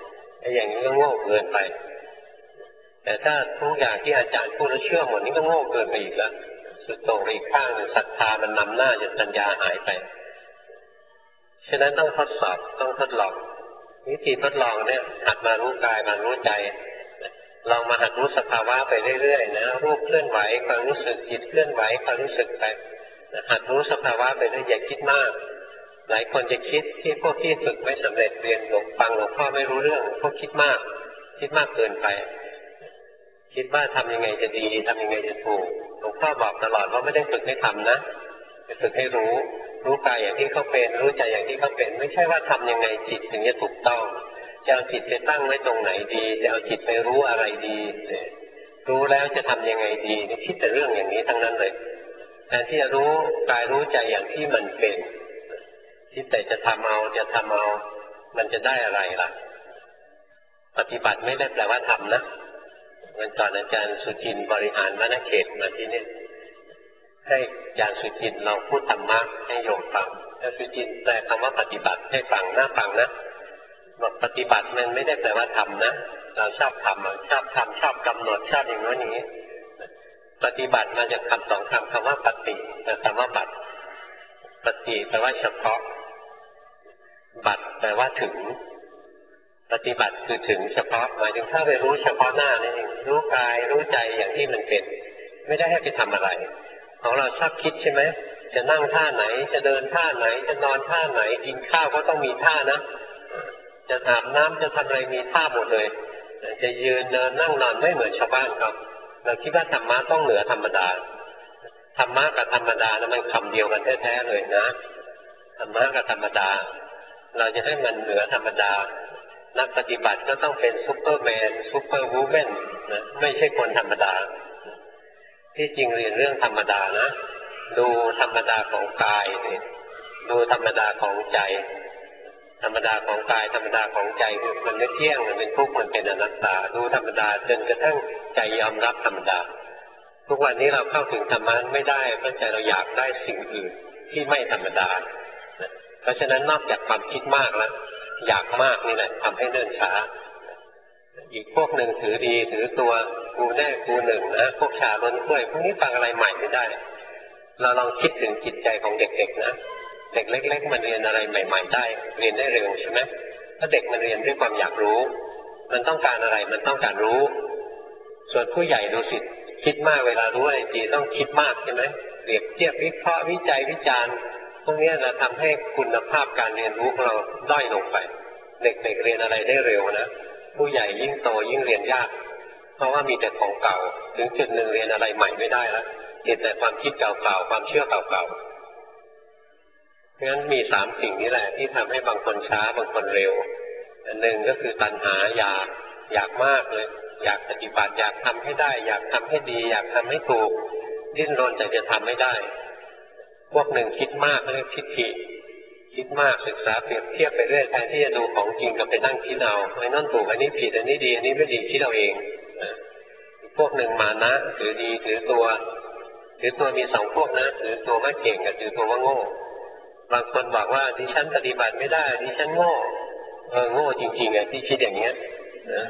ไอ้อย่างนี้ก็โง่เกินไปแต่ถ้าทุกอย่างที่อาจารย์พูดแล้วเชื่อหมดนี่ก็โง่เกินไปอีกแล้วสุดโต่งไปอีกข้างหนึ่งศรัทธามันนำหน้าจนปัญญาหายไปฉะนั้นต้องทดสอบต้องทดลองวิธีทดลองเนี่ยหัดมารู้กายมารู้ใจลองมาหัดรู้สภาวะไปเรื่อยๆนะรูปเคลื่อนไหวความรู้สึกจิตเคลื่อนไหวความรู้สึกไปหัดรู้สภาวะไปเรื่อยอย่าคิดมากหลายคนจะคิดที่พวกที่ฝึกไม่สำเร็จเรียนหลวงฟังหลวงพ่อไม่รู้เรื่องพวกคิดมากคิดมากเกินไปคิดว่าทำยังไงจะดีทำยังไงจะถูกหลวงพ่อบอกตลอดว่าไม่ได้ฝึกให้ทำนะฝึกให้รู้รู้กายอย่างที่เขาเป็นรู้ใจอย่างที่เขาเป็นไม่ใช่ว่าทำยังไงจิตถึงจะถูกต้องจะเอาจิตไปตั้งไว้ตรงไหนดีจะเอาจิตไปรู้อะไรดีรู้แล้วจะทำยังไงดีนี่คิดแต่เรื่องอย่างนี้ทั้งนั้นเลยแทนที่จะรู้กายรู้ใจอย่างที่มันเป็นคิดแต่จะทำเอาจะทำเอามันจะได้อะไรล่ะปฏิบัติไม่ได้แปลว่าทำนะวันก่อนอาจารย์สุจินต์บริหารมณเขตมาที่นี่ให้อาจารย์สุจินต์ลองพูดธรรมะให้โยมฟังอาจารย์สุจินต์แปลคำว่าปฏิบัติให้ฟังน่าฟังนะบอกปฏิบัติมันไม่ได้แปลว่าทำนะเราชอบทำชอบทำชอบกำหนดชอบอย่างนู้นอย่างนี้ปฏิบัติมาจากคำสองคำคำว่าปฏิแต่คำว่าบัติปฏิแปลว่าเฉพาะบัติแปลว่าถึงปฏิบัติคือถึงเฉพาะหมายถึงถ้าไปรู้เฉพาะหน้านี่รู้กายรู้ใจอย่างที่มันเป็นไม่ได้ให้ไปทำอะไรของเราชอบคิดใช่ไหมจะนั่งท่าไหนจะเดินท่าไหนจะนอนท่าไหนกินข้าวก็ต้องมีท่านะจะอาบน้ำจะทำอะไรมีท่าหมดเลยจะยืนเดินนั่งนอนไม่เหมือนชาวบ้านครับเราคิดว่าธรรมะต้องเหนือธรรมดาธรรมะกับธรรมดานะมันคำเดียวกันแท้ๆเลยนะธรรมะกับธรรมดาเราจะให้มันเหนือธรรมดานักปฏิบัติก็ต้องเป็นซุปเปอร์แมนซุปเปอร์วูแมนนะไม่ใช่คนธรรมดาที่จริงเรียนเรื่องธรรมดานะดูธรรมดาของกายนี่ดูธรรมดาของใจธรรมดาของกายธรรมดาของใจคือมันไม่เที่ยงมันเป็นทุกข์มันเป็นอนัตตาดูธรรมดาจนกระทั่งใจยอมรับธรรมดาทุกวันนี้เราเข้าถึงธรรมะไม่ได้เพราะใจเราอยากได้สิ่งอื่นที่ไม่ธรรมดาเพราะฉะนั้นนอกจากความคิดมากแล้วอยากมากนี่แหละทำให้เนิ่นช้าอีกพวกหนึ่งถือดีถือตัวกูแน่กูหนึ่งนะพวกชาล้นกล้วยพวกนี้ฟังอะไรใหม่ไม่ได้เราลองคิดถึงจิตใจของเด็กๆนะเด็กเล็กๆมันเรียนอะไรใหม่ๆได้เรียนได้เร็วใช่ไหมถ้าเด็กมันเรียนด้วยความอยากรู้มันต้องการอะไรมันต้องการรู้ส่วนผู้ใหญ่ดูสิคิดมากเวลารู้อะไรดีต้องคิดมากใช่ไหมเปรียบเทียบวิเคราะห์วิจัยวิจารณ์พวกนี้นะทำให้คุณภาพการเรียนรู้ของเราด้อยลงไปเด็กๆ เ, เรียนอะไรได้เร็วนะผู้ใหญ่ยิ่งโตยิ่งเรียนยากเพราะว่ามีแต่ของเก่าถึงจุดหนึ่งเรียนอะไรใหม่ไม่ได้แล้วเห็นแต่ความคิดเก่าๆความเชื่อเก่าๆเพราะฉะนั้นมีสามสิ่งนี้แหละที่ทำให้บางคนช้าบางคนเร็วอันหนึ่งก็คือตัณหาอยากอยากมากเลยอยากปฏิบัติอยากทำให้ได้อยากทำให้ดีอยากทำให้ถูกดิ้นรนแต่จะทำไม่ได้พวกหนึ่งคิดมากเรียกทิฏฐิคิดมากศึกษาเปรียบเทียบไปเรื่อยแทนที่จะดูของจริงก็ไปนั่งคิดเอาไอ้นั่นถูกอันนี้ผิดอันนี้ดีอันนี้ไม่ดีคิดเอาเองพวกหนึ่งมานะถือดีถือตัวถือตัวมีสองพวกนะถือตัวว่าเก่งกับถือตัวว่าโง่บางคนบอกว่าดิฉันปฏิบัติไม่ได้ดิฉันโง่เออโง่จริงๆไงที่คิดอย่างเงี้ยนะ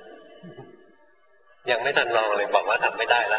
ยังไม่ทันลองเลยบอกว่าทำไม่ได้ละ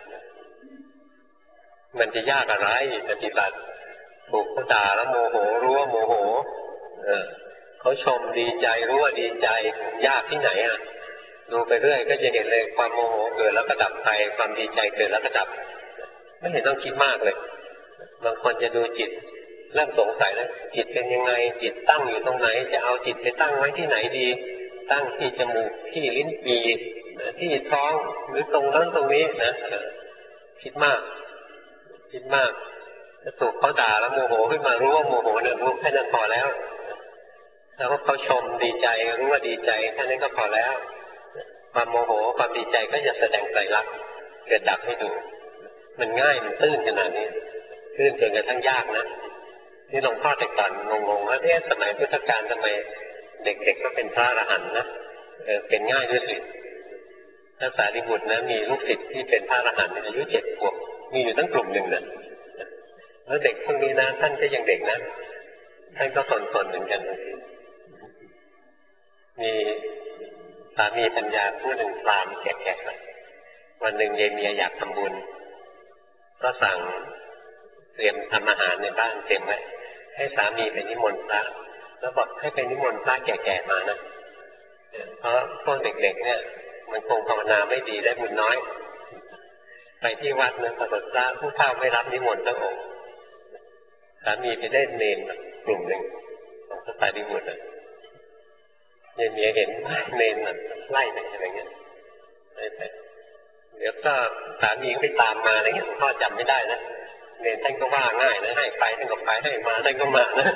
มันจะยากอะไรปฏิบัติถูกเขาด่าแล้วโมโหรู้ว่าโมโหเออเขาชมดีใจรู้ว่าดีใจยากที่ไหนอ่ะดูไปเรื่อยก็จะเห็นเลยความโมโหเกิดแล้วก็ดับไปความดีใจเกิดแล้วก็ดับไม่เห็นต้องคิดมากเลยบางคนจะดูจิตเริ่มสงสัยแล้วจิตเป็นยังไงจิตตั้งอยู่ตรงไหนจะเอาจิตไปตั้งไว้ที่ไหนดีตั้งที่จมูกที่ลิ้นปีที่ท้องหรือตรงนั้นตรงนี้นะคิดมากคิดมากถ้าถูกเขาด่าแล้วโมโหขึ้นมารู้ว่าโมโหเนี่ยรู้แค่นั้นพอแล้วแล้วก็เขาชมดีใจรู้ว่าดีใจแค่นั้นก็พอแล้วความโมโหความดีใจก็จะแสดงไตรลักษณ์เกิดดับให้ดูมันง่ายมันตื้นขนาดนี้ตื้นจนกระทั่งยากนะนี่หลวงพ่อแต่ก่อนงงๆว่าเอ๊ะสมัยพุทธกาลทำไมเด็กๆก็เป็นพระอรหันต์นะเออเป็นง่ายด้วยสิพระสารีบุตรนะมีลูกศิษย์ที่เป็นพระอรหันต์อายุเจ็ดขวบมีอยู่ตั้งกลุ่มหนึ่งนะแล้วเด็กพวกนี้นะท่านก็ยังเด็กนะท่านก็สนๆเหมือนกันมีสามีปัญญาผู้หนึ่งพรามแก่ๆวันหนึ่งยายเมียอยากทำบุญก็สั่งเตรียมทำอาหารในบ้านเต็มไว้ให้สามีไปนิมนต์พระแล้วบอกให้ไปนิมนต์พระแก่ๆมานะเพราะพวกเด็กๆเนี่ยมันคงภาวนาไม่ดีได้บุญน้อยไปที่วัดนั้นปรากฏพระผู้เฒ่าไม่รับนิมนต์ทั้งองค์สามีไปได้เนรกลุ่มหนึ่งของพระสารีบุตรยายเมียเห็นเนรไล่ไปอะไรเงี้ยไล่ไปเดี๋ยวก็สามีไปตามมาอะไรเงี้ยพ่อจำไม่ได้นะเนรท่านก็ว่าง่ายนะให้ไปท่านก็ไปให้มาท่านก็มานะ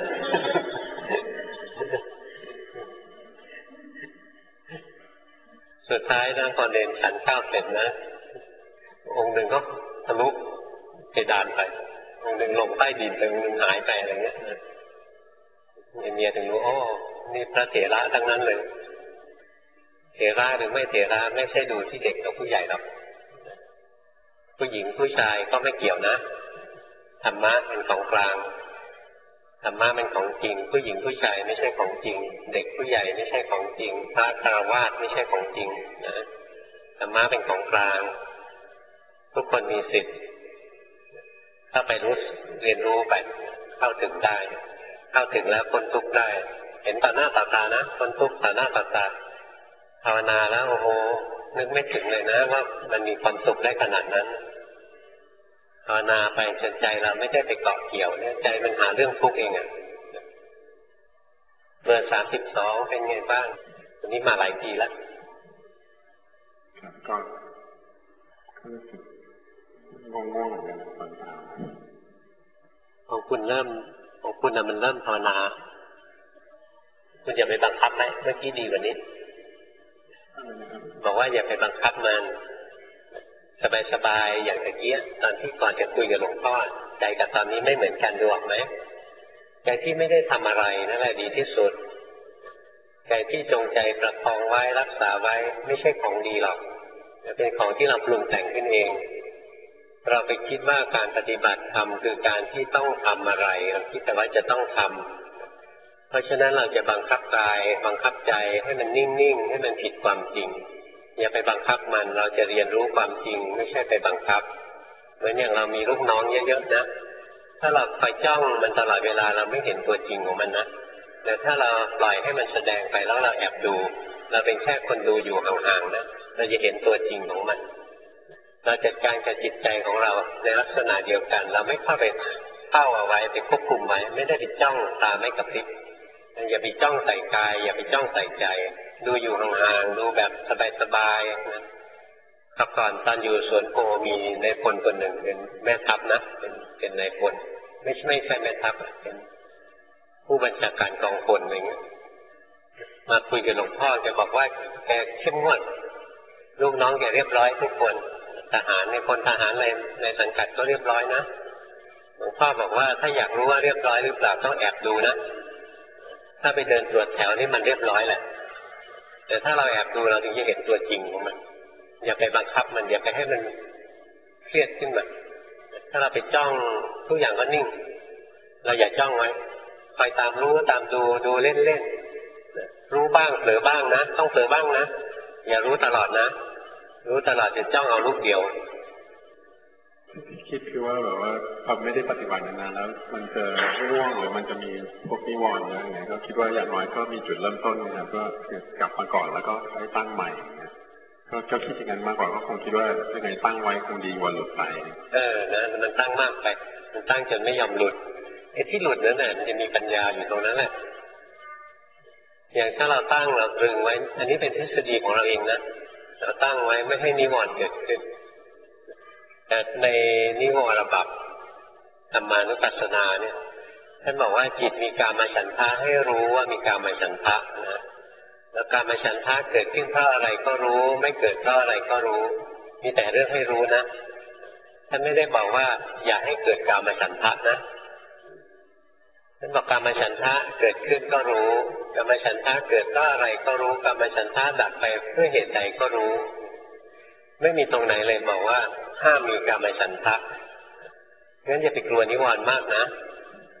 สุดท้ายนะพอเนรฉันข้าวเสร็จนะองค์หนึ่งก็ทะลุเพดานไปองค์หนึ่งลงใต้ดินไปองค์หนึ่งหายไปอะไรเงี้ยเมียถึงรู้อ๋อนี่พระเถระทั้งนั้นเลยเถระหรือไม่เถระไม่ใช่ดูที่เด็กกับผู้ใหญ่หรอกผู้หญิงผู้ชายก็ไม่เกี่ยวนะธรรมะเป็นของกลางธรรมะเป็นของจริงผู้หญิงผู้ชายไม่ใช่ของจริงเด็กผู้ใหญ่ไม่ใช่ของจริงพระคฤหัสถ์ไม่ใช่ของจริงนะธรรมะเป็นของกลางทุกคนมีสิทธิ์ถ้าไปรู้เรียนรู้ไปเข้าถึงได้เข้าถึงแล้วพ้นทุกข์ได้เห็นต่อหน้าต่อตานะพ้นทุกข์ต่อหน้าต่อตาภาวนาแล้วโอ้โหนึกไม่ถึงเลยนะว่ามันมีความสุขได้ขนาดนั้นภาวนาไปจนใจเราไม่ได้ไปเกาะเกี่ยวเนี่ยใจมันหาเรื่องทุกข์เองอ่ะเบอร์สามสิบสองเป็นไงบ้างวันนี้มาหลายทีแล้วก็รู้สึกง่วงๆเหมือนกันตอนเช้าของคุณเริ่มของคุณน่ะมันเริ่มภาวนาคุณอย่าไปบังคับไหมเมื่อกี้ดีกว่านี้บอกว่าอย่าไปบังคับมันสบายๆอย่างตะเกียบตอนที่ก่อนจะคุยกับหลวงพ่อใจกับตอนนี้ไม่เหมือนกันดูออกไหมใจที่ไม่ได้ทำอะไรนั่นแหละดีที่สุดใจที่จงใจประคองไว้รักษาไว้ไม่ใช่ของดีหรอกเป็นของที่เราปรุงแต่งขึ้นเองเราไปคิดว่าการปฏิบัติธรรมคือการที่ต้องทำอะไรเราคิดแต่ว่าจะต้องทำเพราะฉะนั้นเราจะบังคับกายบังคับใจให้มันนิ่งๆให้มันผิดความจริงอย่าไปบังคับมันเราจะเรียนรู้ความจริงไม่ใช่ไปบังคับเหมือนอย่างเรามีลูกน้องเยอะๆนะถ้าเราไปจ้องมันตลอดเวลาเราไม่เห็นตัวจริงของมันนะแต่ถ้าเราปล่อยให้มันแสดงไปแล้วเราแอบดูเราเป็นแค่คนดูอยู่ห่างๆนะเราจะเห็นตัวจริงของมันเราจัดการกับจิตใจของเราในลักษณะเดียวกันเราไม่เข้าไปเฝ้าเอาไว้ไปควบคุมไว้ไม่ได้ไปจ้องตาไม่กระพริบอย่าไปจ้องใส่กายอย่าไปจ้องใส่ใจดูอยู่ห่างๆดูแบบสบายๆนะครับก่อนตอนอยู่สวนโพมีนายพลคนหนึ่งเป็นแม่ทัพนะเป็นเป็นนายพลไม่ใช่ไม่ใช่แม่ทัพเป็นผู้บัญชาการกองพลอะไรเงี้ยมาคุยกับหลวงพ่อแกบอกว่าแกเข้มงวดลูกน้องแกเรียบร้อยทุกคนทหารในคนทหารในในสังกัดก็เรียบร้อยนะหลวงพ่อบอกว่าถ้าอยากรู้ว่าเรียบร้อยหรือเปล่าต้องแอบดูนะถ้าไปเดินตรวจแถวนี่มันเรียบร้อยแหละแต่ถ้าเราแอบดูเราถึงจะเห็นตัวจริงของมันอย่าไปบังคับมันอย่าไปให้มันเครียดขึ้นมาถ้าเราไปจ้องทุกอย่างก็นิ่งเราอย่าจ้องไว้คอยตามรู้ตามดูดูเล่นๆรู้บ้างเผลอบ้างนะต้องเผลอบ้างนะอย่ารู้ตลอดนะรู้ตลอดจะจ้องเอาลูกเดียวคิดคือว่าแบบว่าพอไม่ได้ปฏิบัตินานๆแล้วมันจะง่วงหรือมันจะมีพวกนิวรณ์อะไรอย่างเงี้ยก็คิดว่าอย่างน้อยก็มีจุดเริ่มต้นนะครับก็กลับมาก่อนแล้วก็ให้ตั้งใหม่ก็ก็คิดอย่างนั้นมากกว่าก็คงคิดว่ายังไงตั้งไว้คงดีกว่าหลุดไปเออนะมันตั้งมากไปมันตั้งจนไม่ยอมหลุดไอ้ที่หลุดนั้นน่ะมันจะมีปัญญาอยู่ตรงนั้นแหละอย่างถ้าเราตั้งเราตรึงไว้อันนี้เป็นทฤษฎีของเราเองนะเราตั้งไว้ไม่ให้นิวรณ์เกิดขึ้นแต่ในนิวรบัพธรรมานุปัสสนาเนี่ยท่านบอกว่าจิตมีกามฉันทะให้รู้ว่ามีกามฉันทะนะแล้วกามฉันทะเกิดขึ้นเพราะอะไรก็รู้ไม่เกิดเพราะอะไรก็รู้มีแต่เรื่องให้รู้นะท่านไม่ได้บอกว่าอย่าให้เกิดกามฉันทะนะท่านบอกกามฉันทะเกิดขึ้นก็รู้กามฉันทะเกิดเพราะอะไรก็รู้กามฉันทะดับไปเพื่อเหตุใดก็รู้ไม่มีตรงไหนเลยบอกว่าห้ามมีกามฉันทะงั้นอย่าไปกลัวนิวรณ์มากนะ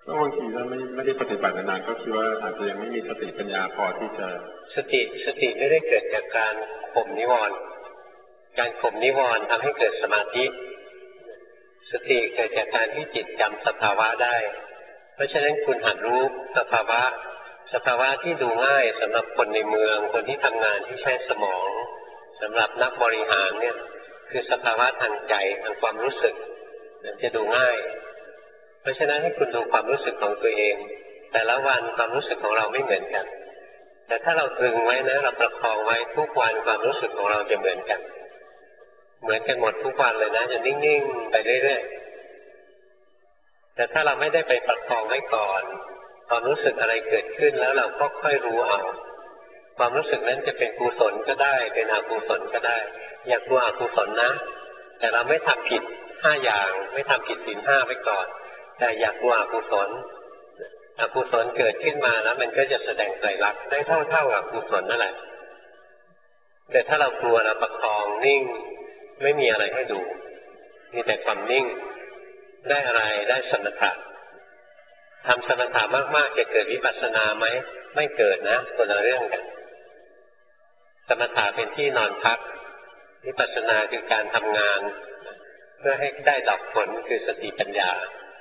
ก็บางทีถ้าไม่ไม่ได้ปฏิบัตินานๆก็คิดว่าอาจจะยังไม่มีสติปัญญาพอที่จะสติสติไม่ได้เกิดจากการข่มนิวรณ์การข่มนิวรณ์ทำให้เกิดสมาธิสติเกิดจากการที่จิตจำสภาวะได้เพราะฉะนั้นคุณหัดรู้สภาวะสภาวะที่ดูง่ายสำหรับคนในเมืองคนที่ทำงานที่ใช้สมองสำหรับนักบริหารเนี่ยคือสภาวะทางใจทางความรู้สึกจะดูง่ายเพราะฉะนั้นให้คุณดูความรู้สึกของตัวเองแต่ละวันความรู้สึกของเราไม่เหมือนกันแต่ถ้าเราตรึงไว้นะเราประคองไว้ทุกวันความรู้สึกของเราจะเหมือนกันเหมือนกันหมดทุกวันเลยนะจะนิ่งๆไปเรื่อยๆแต่ถ้าเราไม่ได้ไปประคองไว้ก่อนความรู้สึกอะไรเกิดขึ้นแล้วเราก็ค่อยรู้เอาความรู้สึกนั้นจะเป็นกุศลก็ได้เป็นอกุศลก็ได้อยากรู้อกุศลนะแต่เราไม่ทำผิดห้าอย่างไม่ทำผิดศีลห้าไว้ก่อนแต่อยากรู้อกุศลอกุศลเกิดขึ้นมาแล้วมันก็จะแสดงไตรลักษณ์ได้เท่าๆกับกุศลนั่นแหละแต่ถ้าเรากลัวเราประคองนิ่งไม่มีอะไรให้ดูมีแต่ความนิ่งได้อะไรได้สมถะทำสมถะมากๆจะเกิดวิปัสสนาไหมไม่เกิดนะคนละเรื่องกันสมถะเป็นที่นอนพักวิปัสสนาคือการทำงานเพื่อให้ได้ดอกผลคือสติปัญญา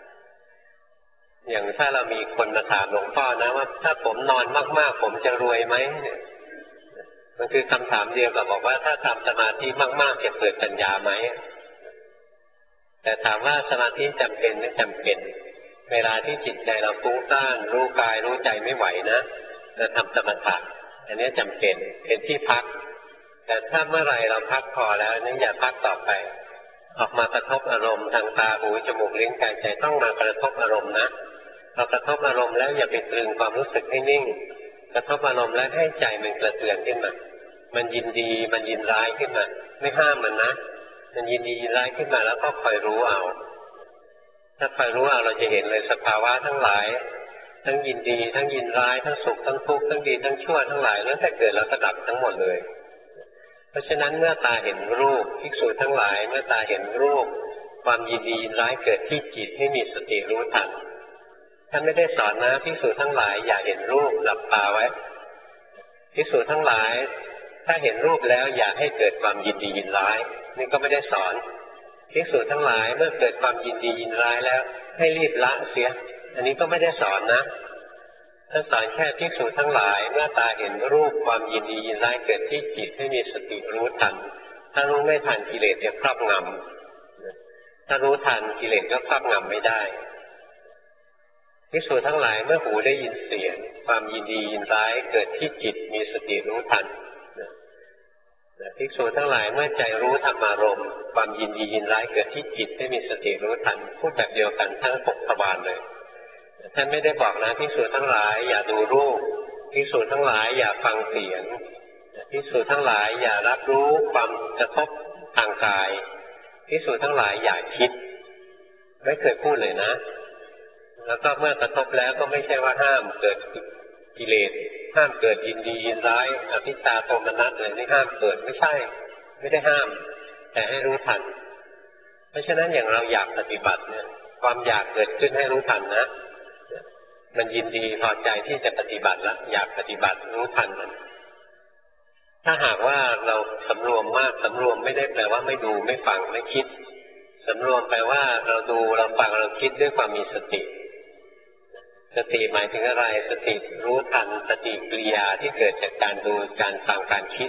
อย่างถ้าเรามีคนมาถามหลวงพ่อนะว่าถ้าผมนอนมากๆผมจะรวยไหมเนี่ยมันคือคำถามเดียวกับบอกว่าถ้าทำสมาธิมากๆจะเกิดปัญญาไหมแต่ถามว่าสมาธิจำเป็นไม่จำเป็นเวลาที่จิตใจเราฟุ้งซ่านรู้กายรู้ใจไม่ไหวนะจะทำสมถะอันนี้จำเป็นเป็นที่พักแต่ถ้าเมื่อไรเราพักพอแล้วนี่อย่าพักต่อไปออกมากระทบอารมณ์ทางตาหูจมูกลิ้นกายใจต้องมากระทบอารมณ์นะพอกระทบอารมณ์แล้วอย่าไปตรึงความรู้สึกให้นิ่งกระทบอารมณ์แล้วให้ใจมันกระเทือนขึ้นมามันยินดีมันยินร้ายขึ้นมาไม่ห้ามมันนะมันยินดียินร้ายขึ้นมาแล้วก็คอยรู้เอาถ้าคอยรู้เอาเราจะเห็นเลยสภาวะทั้งหลายทั้งยินดีทั้งยินร้ายทั้งสุขทั้งทุกข์ทั้งดีทั้งชั่วทั้งหลายแล้วแต่เกิดแล้วก็ดับทั้งหมดเลยเพราะฉะนั้นเมื่อตาเห็นรูปภิกษุทั้งหลายเมื่อตาเห็นรูปความยินดียินร้ายเกิดที่จิตให้มีสติรู้ทันท่านไม่ได้สอนนะภิกษุทั้งหลายอย่าเห็นรูปหลับตาไว้ภิกษุทั้งหลายถ้าเห็นรูปแล้วอย่าให้เกิดความยินดียินร้ายนี่ก็ไม่ได้สอนภิกษุทั้งหลายเมื่อเกิดความยินดียินร้ายแล้วให้รีบละเสียอันนี้ก็ไม่ได้สอนนะท่านสอนแค่ภิกษุทั้งหลายเมื่อตาเห็นรูปความยินดียินร้ายเกิดที่จิตให้มีสติรู้ทันถ้ารู้ไม่ทันกิเลสจะครอบงำถ้ารู้ทันกิเลสก็ครอบงำไม่ได้ภิกษุทั้งหลายเมื่อหูได้ยินเสียงความยินดียินร้ายเกิดที่จิตมีสติรู้ทันภิกษุทั้งหลายเมื่อใจรู้ธรรมารมณ์ความยินดียินร้ายเกิดที่จิตให้มีสติรู้ทันพูดแบบเดียวกันทั้งหกทวารเลยท่านไม่ได้บอกนะภิกษุทั้งหลายอย่าดูรูปภิกษุทั้งหลายอย่าฟังเสียงภิกษุทั้งหลายอย่ารับรู้ความกระทบทางกายภิกษุทั้งหลายอย่าคิดไม่เคยพูดเลยนะแล้วก็เมื่อกระทบแล้วก็ไม่ใช่ว่าห้ามเกิดกิเลสห้ามเกิดยินดียินร้ายอภิชาโทมนัสอะไรนี่ห้ามเกิดไม่ใช่ไม่ได้ห้ามแต่ให้รู้ทันเพราะฉะนั้นอย่างเราอยากปฏิบัติเนี่ยความอยากเกิดขึ้นให้รู้ทันนะมันยินดีพอใจที่จะปฏิบัติแล้วอยากปฏิบัติรู้ทันมันถ้าหากว่าเราสำรวมมากสำรวมไม่ได้แปลว่าไม่ดูไม่ฟังไม่คิดสำรวมแปลว่าเราดูเราฟังเราคิดด้วยความมีสติสติหมายถึงอะไรสติรู้ทันสติกิริยาที่เกิดจากการดูการฟังการคิด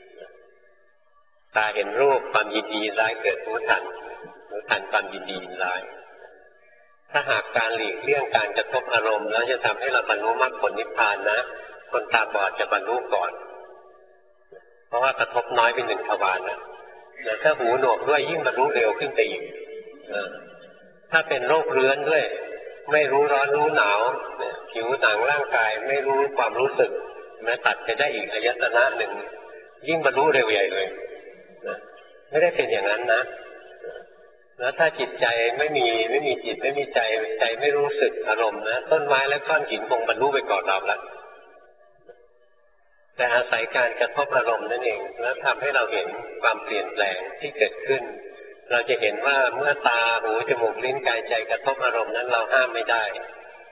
ตาเห็นรูปความยินดีร้ายเกิดรู้ทันรู้ทันความยินดีร้ายถ้าหากการหลีกเลี่ยงการกระทบอารมณ์แล้วจะทำให้เราบรรลุมรรคผลนิพพานนะคนตาบอดจะบรรลุก่อนเพราะว่ากระทบน้อยเป็นหนึ่งทวารนะแต่ถ้าหูหนวกด้วยยิ่งบรรลุเร็วขึ้นไปอีกถ้าเป็นโรคเรื้อนด้วยไม่รู้ร้อนรู้หนาวผิวหนังร่างกายไม่รู้ความรู้สึกแม้ตัดไปได้อีกอายตนะหนึ่งยิ่งบรรลุเร็วใหญ่เลยไม่ได้เป็นอย่างนั้นนะแล้วถ้าจิตใจไม่มีไม่มีจิตไม่มีใจใจไม่รู้สึกอารมณ์นะต้นไม้และก้อนหินคงบรรลุไปก่อนเราละแต่อาศัยการกระทบอารมณ์นั่นเองแล้วทำให้เราเห็นความเปลี่ยนแปลงที่เกิดขึ้นเราจะเห็นว่าเมื่อตาหูจมูกลิ้นกายใจกระทบอารมณ์นั้นเราห้ามไม่ได้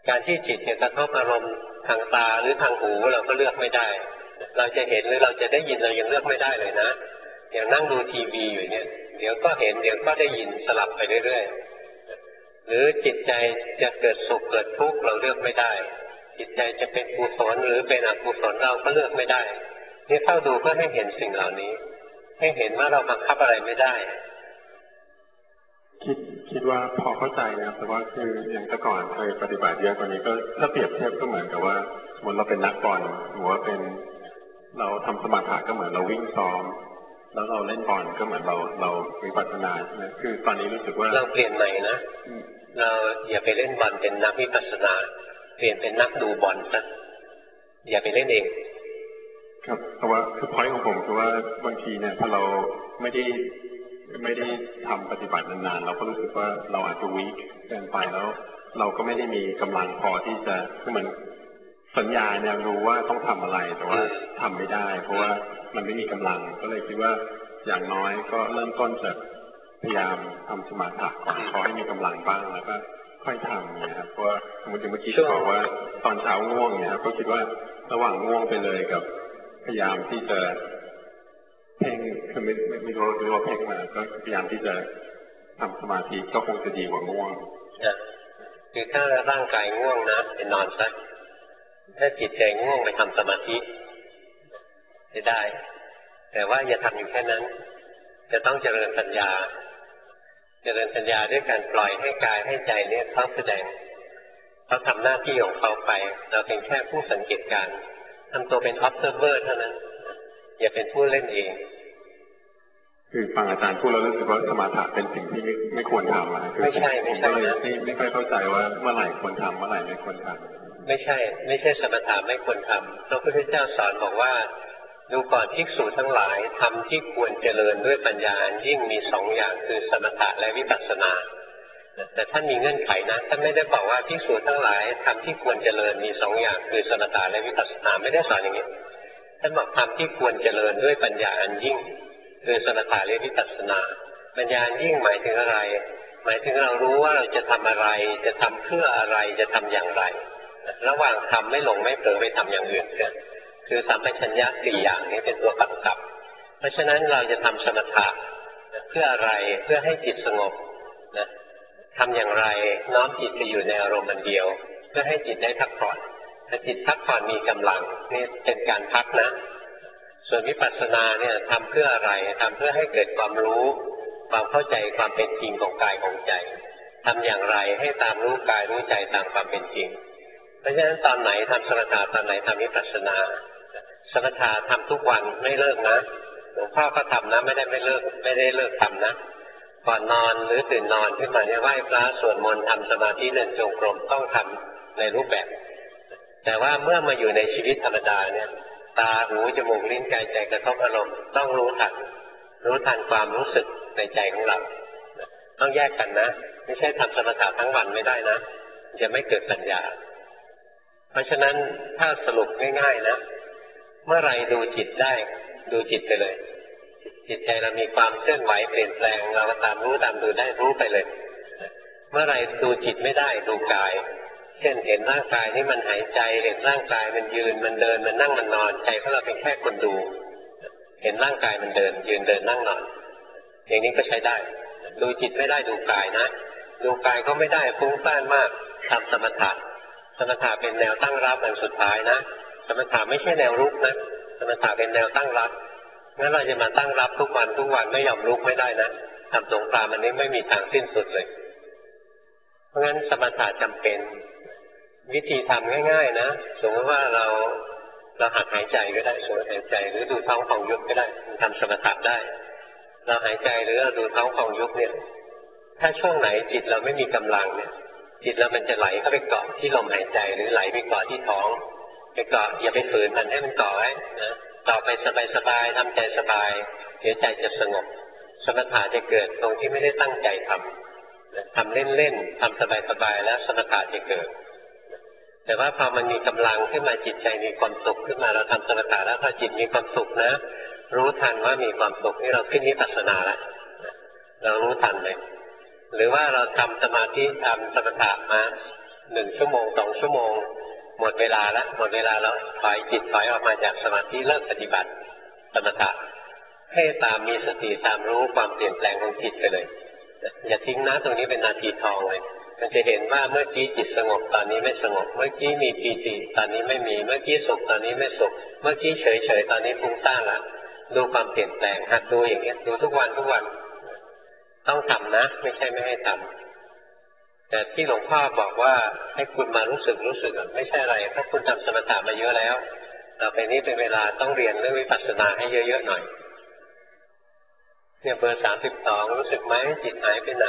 การที่จิตเนี่ยกระทบอารมณ์ทางตาหรือทางหูเราก็เลือกไม่ได้เราจะเห็นหรือเราจะได้ยินเรายังเลือกไม่ได้เลยนะอย่างนั่งดูทีวีอยู่เนี่ยเดี๋ยวก็เห็นเดี๋ยวก็ได้ยินสลับไปเรื่อยๆหรือจิตใจจะเกิดสุขเกิดทุกข์เราเลือกไม่ได้จิตใจจะเป็นกุศลหรือเป็นอกุศลเราก็เลือกไม่ได้นี่เข้าดูเพื่อให้เห็นสิ่งเหล่านี้ให้เห็นว่าเราบังคับอะไรไม่ได้คิดคิดว่าพอเข้าใจนะครับแต่ว่าคืออย่างแต่ก่อนเคยปฏิบัติเยอะกว่านี้ก็ถ้าเปรียบเทียบก็เหมือนกับว่าสมมติเราเป็นนักบอลหรือว่าเป็นเราทำสมาธิก็เหมือนเราวิ่งซ้อมแล้วเราเล่นบอลก็เหมือนเราเราวิปัสสนาเนี่ยคือตอนนี้รู้สึกว่าเราเปลี่ยนใหม่นะเราอย่าไปเล่นบอลเป็นนักวิปัสสนาเปลี่ยนเป็นนักดูบอลซะอย่าไปเล่นเองครับเพราะว่าคือพอยของผมคือว่าบางทีเนี่ยถ้าเราไม่ได้ไม่ได้ทำปฏิบัตินานๆเราก็รู้สึกว่าเราอาจจะวีคเกินไปแล้วเราก็ไม่ได้มีกำลังพอที่จะคือเหมือนสัญญาเนี่ยรู้ว่าต้องทำอะไรแต่ว่าทำไม่ได้เพราะว่ามันไม่มีกำลังก็เลยคิดว่าอย่างน้อยก็เริ่มต้นจากพยายามทำสมาธิก่อนขอให้มีกำลังบ้างแล้วก็ค่อยทำเนี่ยครับเพราะว่าสมมติเมื่อกี้บอกว่าตอนเช้าง่วงเนี่ยครับก็คิดว่าระหว่างง่วงไปเลยกับพยายามที่จะเพ่งคือไม่ไม่รู้รู้ว่าเพ่งมาก็พยายามที่จะทำสมาธิก็คงจะดีกว่าง่วงคือถ้าร่างกายง่วงนะไปนอนซะถ้าจิตใจง่วงไปทำสมาธิจะได้แต่ว่าอย่าทำอยู่แค่นั้นจะต้องเจริญปัญญาเจริญปัญญาด้วยการปล่อยให้กายให้ใจเนี่ยเขาแสดงเขาทำหน้าที่ของเขาไปเราเป็นแค่ผู้สังเกตการทำตัวเป็น observer เท่านั้นอย่าเป็นผู้เล่นเองคือฟังอาจารย์พูดแล้วรู้สึกว่าสมาธิเป็นสิ่งที่ไม่ไม่ควรทำนะไม่ใช่ไม่ใช่นะไม่ไม่ค่อยเข้าใจว่าเมื่อไหร่ควรทำเมื่อไหร่ไม่ควรทำไม่ใช่ไม่ใช่สมถะไม่ควรทำพระพุทธเจ้าสอนบอกว่าดูก่อนภิกษุทั้งหลายทำที่ควรเจริญด้วยปัญญายิ่งมีสองอย่างคือสมถะและวิปัสสนาแต่ท่านมีเงื่อนไขนะท่านไม่ได้บอกว่าภิกษุทั้งหลายทำที่ควรเจริญมีสองอย่างคือสมถะและวิปัสสนาไม่ได้สอนอย่างนี้ท่านบอกทำที่ควรเจริญด้วยปัญญาอันยิ่งคือสมถะและวิปัสสนาปัญญายิ่งหมายถึงอะไรหมายถึงเรารู้ว่าเราจะทำอะไรจะทำเพื่ออะไรจะทำอย่างไรระหว่างทำไม่หลงไม่เผลอไปทำอย่างอื่นเนี่ยคือสัมปชัญญะสี่อย่างนี้เป็นตัวกำกับเพราะฉะนั้นเราจะทำสมถะเพื่ออะไรเพื่อให้จิตสงบนะทำอย่างไรน้อมจิตไปอยู่ในอารมณ์อันเดียวเพื่อให้จิตได้พักผ่อนถ้าจิตพักผ่อนมีกำลังนี่เป็นการพักนะส่วนวิปัสสนาเนี่ยทำเพื่ออะไรทำเพื่อให้เกิดความรู้ความเข้าใจความเป็นจริงของกายของใจทำอย่างไรให้ตามรู้กายรู้ใจตามความเป็นจริงเพราะฉะนั้นตอนไหนทำสมถะตอนไหนทำวิปัสสนาสมถะทำทุกวันไม่เลิกนะหลวงพ่อก็ทำนะไม่ได้ไม่เลิกไม่ได้เลิกทำนะก่อนนอนหรือตื่นนอนขึ้นมาเนี่ยไหว้พระสวดมนต์ทำสมาธิเดินจงกรมต้องทำในรูปแบบแต่ว่าเมื่อมาอยู่ในชีวิตธรรมดาเนี่ยตาหูจมูกลิ้นกายใจกระทบอารมณ์ต้องรู้ทันรู้ทันความรู้สึกในใจของเราต้องแยกกันนะไม่ใช่ทำสมถะทั้งวันไม่ได้นะจะไม่เกิดปัญญาเพราะฉะนั้นถ้าสรุปง่ายๆนะเมื่อไรดูจิตได้ดูจิตไปเลยจิตใจเรามีความเคลื่อนไหวเปลี่ยนแปลงเราก็ตามรู้ตามดูได้รู้ไปเลยเมื่อไรดูจิตไม่ได้ดูกายเช่นเห็นร่างกายนี่มันหายใจเห็นร่างกายมันยืนมันเดินมันนั่งมันนอนใจของเราเป็นแค่คนดูเห็นร่างกายมันเดินยืนเดินนั่งนอนอย่างนี้ก็ใช้ได้ดูจิตไม่ได้ดูกายนะดูกายก็ไม่ได้ฟุ้งซ่านมากทำสมถะสมถะเป็นแนวตั้งรับอันสุดท้ายนะสมถะไม่ใช่แนวรุกนะสมถะเป็นแนวตั้งรับงั้นเราจะมาตั้งรับทุกวันทุกวันไม่ยอมรุกไม่ได้นะทำสงครามอันนี้ไม่มีทางสิ้นสุดเลยเพราะงั้นสมถะจำเป็นวิธีทำง่ายๆนะสมมติว่าเราเราหัดหายใจก็ได้สูดหายใจหรือดูท้องของยุบก็ได้ทำสมถะได้เราหายใจหรือเราดูท้องของยุบเนี่ยถ้าช่วงไหนจิตเราไม่มีกำลังเนี่ยจิตเรามันจะไหลเข้าไปเกาะที่ลมหายใจหรือไหลไปเกาะที่ท้องไปเกาะอย่าไปฝืนมันให้มันเกาะไว้นะต่อไปสบายๆทำใจสบายเดี๋ยวใจจะสงบสมถะจะเกิดตรงที่ไม่ได้ตั้งใจทำทำเล่นๆทำสบายๆแล้วสมถะจะเกิดแต่ว่าพอมันมีกำลังขึ้นมาจิตใจมีความสุขขึ้นมาเราทำสมถะแล้วพอจิตมีความสุขนะรู้ทันว่ามีความสุขนี่เราขึ้นวิปัสสนาแล้วเรารู้ทันเลยหรือว่าเราทำสมาธิทำสมถะมาหนึ่งชั่วโมงสองชั่วโมงหมดเวลาแล้วหมดเวลาแล้วถอยจิตถอยออกมาจากสมาธิเลิกปฏิบัติสมถะให้ตามมีสติตามรู้ความเปลี่ยนแปลงของจิตไปเลยอย่าทิ้งนะตรงนี้เป็นนาทีทองเลยมันจะเห็นว่าเมื่อกี้จิตสงบตอนนี้ไม่สงบเมื่อกี้มีปีติตอนนี้ไม่มีเมื่อกี้สุขตอนนี้ไม่สุขเมื่อกี้เฉยเฉยตอนนี้ฟุ้งซ่านละดูความเปลี่ยนแปลงหัดดูอย่างเงี้ยดูทุกวันทุกวันต้องทำนะไม่ใช่ไม่ให้ทำแต่ที่หลวงพ่อบอกว่าให้คุณมารู้สึกรู้สึกไม่ใช่อะไรเพราะคุณทำสมถะมาเยอะแล้วต่อไปนี้เป็นเวลาต้องเรียนเรื่องวิปัสสนาให้เยอะๆหน่อยเนี่ยเบอร์สามสิบสองรู้สึกไหมจิตหายไปไหน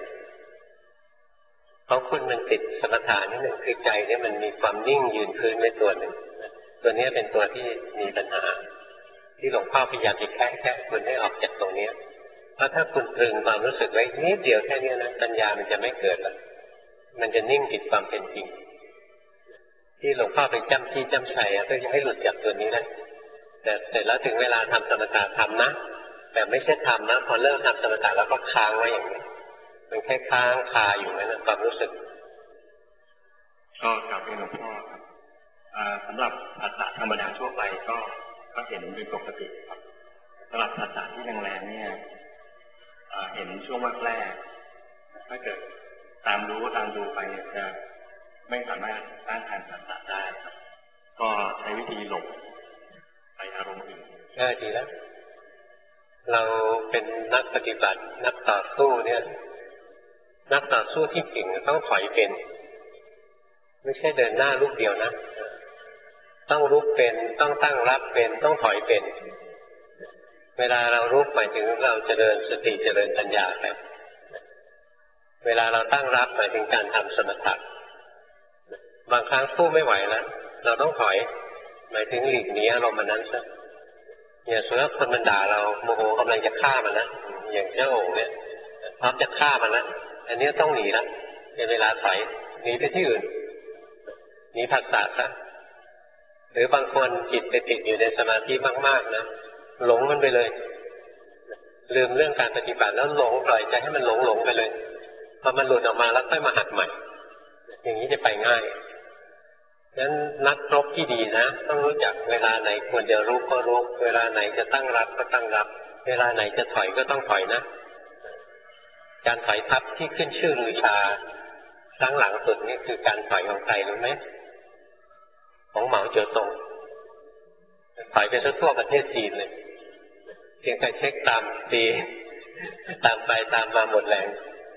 ของคุณมันติดสมถะนิดหนึ่งคือใจเนี่ยมันมีความนิ่งยืนพื้นไว้ตัวหนึ่งตัวนี้เป็นตัวที่มีปัญหาที่หลวงพ่อพยายามจะแค่แค่คุณให้ออกจากตรงนี้เพราะถ้าคุณตรึงความรู้สึกไว้นิดเดียวแค่นี้นะปัญญามันจะไม่เกิดแล้วมันจะนิ่งผิดความเป็นจริงที่หลวงพ่อไปจ้ำที่จ้ำชัยเพื่อจะให้หลุดจากตัวนี้นะแต่เสร็จแล้วถึงเวลาทำสมถะทำนะแต่ไม่ใช่ทำนะพอเลิกทำสมถะแล้วก็ค้างไว้อย่างนี้มันแค่ค้างคาอยู่นั่นนะความรู้สึกก็กลับเรียนหลวงพ่อครับสำหรับภาษาธรรมดาทั่วไปก็ก็เห็นเป็นปกติครับสำหรับภาษาที่แรงๆเนี่ยเห็นช่วงแรกๆถ้าเกิดตามรู้ตามดูไปจะไม่สามารถต้านทานภาษาได้ครับก็ใช้วิธีหลบไปอารมณ์อื่นได้ดีแล้วเราเป็นนักปฏิบัตินักต่อสู้เนี่ยนักต่อสู้ที่เก่งต้องถอยเป็นไม่ใช่เดินหน้าลูกเดียวนะต้องรุกเป็นต้องตั้งรับเป็นต้องถอยเป็นเวลาเรารุกหมายถึงเราเจริญสติเจริญปัญญาไปเวลาเราตั้งรับหมายถึงการทำสมถะบางครั้งสู้ไม่ไหวแล้วเราต้องถอยหมายถึงหลีกหนีอารมณ์นั้นซะอย่างสมมติคนมันด่าเราโมโหกำลังจะฆ่ามันนะอย่างเจ้าโอ่งเนี่ยพร้อมจะฆ่ามันนะอันนี้ต้องหนีละเป็นเวลาถอยหนีไปที่อื่นหนีผัสสะซะหรือบางคนจิตไปติดอยู่ในสมาธิมากๆนะหลงมันไปเลยลืมเรื่องการปฏิบัติแล้วหลงปล่อยใจให้มันหลงหลงไปเลยพอมันหลุดออกมาแล้วค่อยมาหัดใหม่อย่างนี้จะไปง่ายนั้นนักรบที่ดีนะต้องรู้จักเวลาไหนควรจะรู้ก็รู้เวลาไหนจะตั้งรับก็ตั้งรับเวลาไหนจะถอยก็ต้องถอยนะการถอยทับที่ขึ้นชื่อลือชาครั้งหลังสุดนี่คือการถอยของใครรู้ไหมของเหมาเจ๋อตงถอยไปทั่วประเทศจีนเลยเพียงแต่เช็คตามตีตามไปตามมาหมดแรง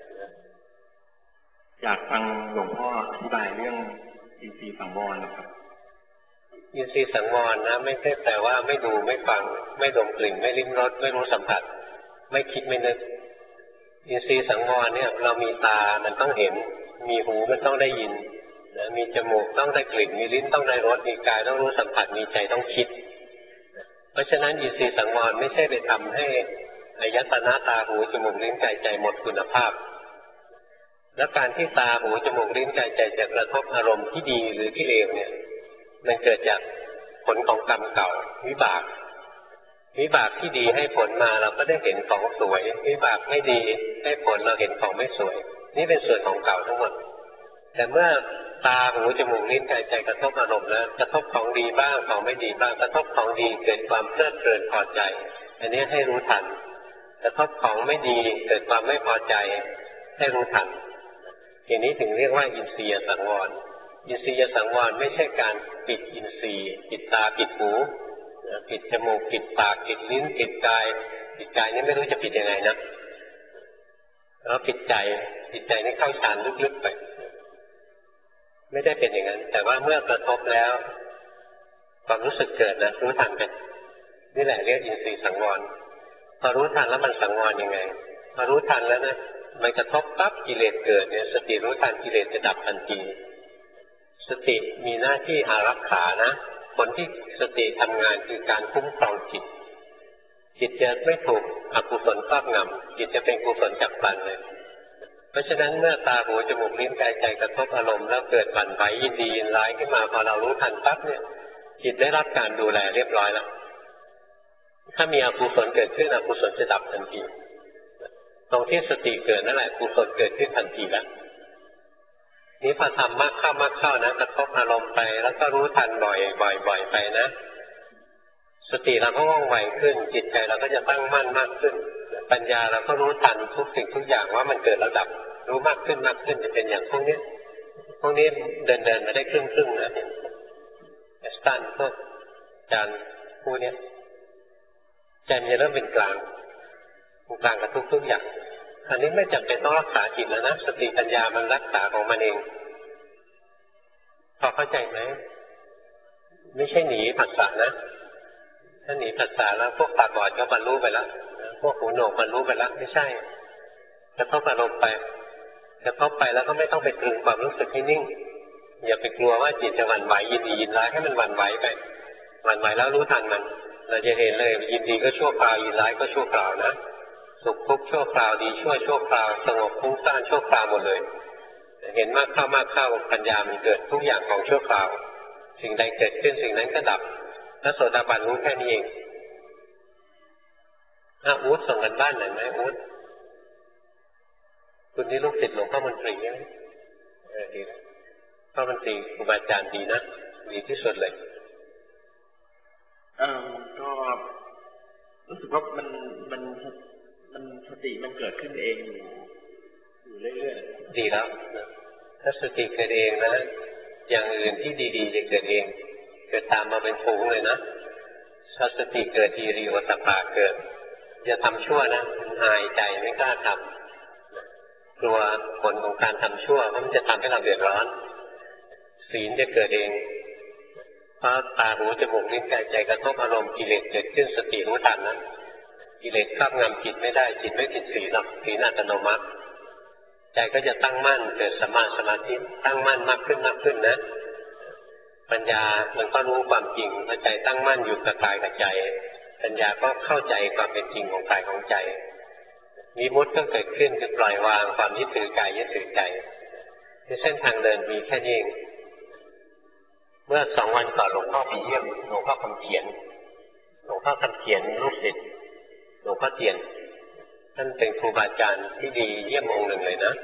อยากฟังหลวงพ่ออธิบายเรื่องอินทรีย์สังวรนะครับอินทรีย์สังวรนะไม่ใช่แต่ว่าไม่ดูไม่ฟังไม่ดมกลิ่นไม่ลิ้มรสไม่รู้สัมผัสไม่คิดไม่นึกอินทรีย์สังวรเนี่ยเรามีตามันต้องเห็นมีหูมันต้องได้ยินนะมีจมูกต้องได้กลิ่นมีลิ้นต้องได้รสมีกายต้องรู้สัมผัสมีใจต้องคิดเพราะฉะนั้นอินทรีย์สังวรไม่ใช่ไปทำให้อายตนะตาหูจมูกลิ้นกายใจหมดคุณภาพและการที่ตาหูจมูกลิ้นกายใจจะกระทบอารมณ์ที่ดีหรือที่เลวเนี่ยมันเกิดจากผลของกรรมเก่าวิบากวิบากที่ดีให้ผลมาเราก็ได้เห็นของสวยวิบากไม่ดีให้ผลเราเห็นของไม่สวยนี่เป็นส่วนของเก่าทั้งหมดแต่เมื่อตาหูจมูกลิ้นกายใจกระทบอารมณ์แล้วกระทบของดีบ้างของไม่ดีบ้างกระทบของดีเกิดความเพลิดเพลินพอใจอันนี้ให้รู้ทันกระทบของไม่ดีเกิดความไม่พอใจให้รู้ทันอย่างนี้ถึงเรียกว่าอินทรียสังวรอินทรียสังวรไม่ใช่การปิดอินทรีย์ปิดตาปิดหูปิดจมูกปิดปากปิดลิ้นปิดกายปิดกายนี่ไม่รู้จะปิดยังไงนะแล้วปิดใจปิดใจนี่เข้าฌานลึกๆไปไม่ได้เป็นอย่างนั้นแต่ว่าเมื่อกระทบแล้วความรู้สึกเกิดนะรู้ทันไปนี่แหละเรียกอินทรีย์สังวรพอรู้ทันแล้วมันสังวรยังไงพอรู้ทันแล้วนะมันกระทบปั๊บกิเลสเกิดเนี่ยสติรู้ทันกิเลสจะดับทันทีสติมีหน้าที่อารักขานะผลที่สติทำงานคือการคุ้มครองจิตจิตจะไม่ถูกอกุศลครอบงำจิตจะเป็นกุศลจับพลันเลยเพราะฉะนั้นเมื่อตาหูจมูกลิ้นกายใจกระทบอารมณ์แล้วเกิดหวั่นไหวยินดียินร้ายขึ้นมาพอเรารู้ทันปั๊บเนี่ยจิตได้รับการดูแลเรียบร้อยแล้วถ้ามีอกุศลเกิดขึ้นอกุศลจะดับทันทีตรงที่สติเกิดนั่นแหละกุศลเกิดขึ้นทันทีแล้วนี้พอทำมากเข้ามากเข้านะกระทบอารมณ์ไปแล้วก็รู้ทันบ่อยบ่อยบ่อยไปนะสติเราก็ว่องไวขึ้นจิตใจเราก็จะตั้งมั่นมากขึ้นปัญญาเราก็รู้ทันทุกสิ่งทุกอย่างว่ามันเกิดระดับรู้มากขึ้นมากขึ้นจะเป็นอย่างพวกนี้พวกนี้เดินเดินมาได้ครึ่งครึ่งนะเอสตันพวกอาจารย์ผู้นี้ใจมันจะเริ่มเป็นกลางกลางกับทุกทุกอย่างอันนี้ไม่จำเป็นต้องรักษาจิตแล้วนะสติปัญญามันรักษาของมันเองพอเข้าใจไหมไม่ใช่หนีผัสสะนะถ้าหนีผัสสะแล้วพวกตาบอดก็บรรลุไปแล้วพวกหูหนวกบรรลุไปแล้วไม่ใช่กระทบอารมณ์ไปกระทบไปแล้วก็ไม่ต้องไปตรึงความรู้สึกให้นิ่งอย่าไปกลัวว่าจิตจะหวั่นไหวยินดียินร้ายให้มันหวั่นไหวไปหวั่นไหวแล้วรู้ทันมันเราจะเห็นเลยยินดีก็ชั่วคราวยินร้ายก็ชั่วคราวนะสุขทุกข์ชั่วคราวดีชั่วชั่วคราวสงบฟุ้งซ่านชั่วคราวหมดเลยเห็นมากเข้ามากเข้าปัญญามันเกิดทุกอย่างของชั่วคราวสิ่งใดเกิดขึ้นสิ่งนั้นก็ดับแล้วโสดาบันรู้แค่นี้เองอ้าวอู๊ดส่งกันบ้านหน่อยไหมอู๊ดคุณนี่ลูกศิษย์หลวงพ่อมนตรีใช่ไหมเออดีนะพ่อมนตรีครูบาอาจารย์ดีนะดีที่สุดเลยเออก็รู้สึกว่ามันมันมันสติมันเกิดขึ้นเองอยู่อยู่เรื่อยๆดีแล้วถ้าสติเกิดเองนะอย่างอื่นที่ดีๆจะเกิดเองเกิดตามมาเป็นฝูงเลยนะถ้าสติเกิดทีรีวัตปาเกิดอย่าทำชั่วนะหายใจไม่กล้าทำกลัวผลของการทำชั่วเพราะมันจะทำให้เราเดือดร้อนศีลจะเกิดเองเพราะตาหูจมูกลิ้นกายใจกระทบอารมณ์กิเลสเกิดขึ้นสติรู้ทันนะกิเลสครอบงำจิตไม่ได้จิตไม่ติดศีลหรอกศีลอัตโนมัติใจก็จะตั้งมั่นเกิดสมาสมาธิตั้งมั่นมากขึ้นมากขึ้นนะปัญญามันก็รู้ความจริงพอใจตั้งมั่นอยู่กับกายกับใจปัญญาก็เข้าใจความเป็นจริงของกายของใจวิมุตติก็เกิดขึ้นคือปล่อยวางความยึดถือกายยึดถือใจที่เส้นทางเดินมีแค่นี้เองเมื่อสองวันก่อนหลวงพ่อไปเยี่ยมหลวงพ่อคำเขียนหลวงพ่อคำเขียนลูกศิษย์หลวงพ่อเตียนท่านเป็นครูบาอาจารย์ที่ดีเยี่ยมองค์หนึ่งเลยนะ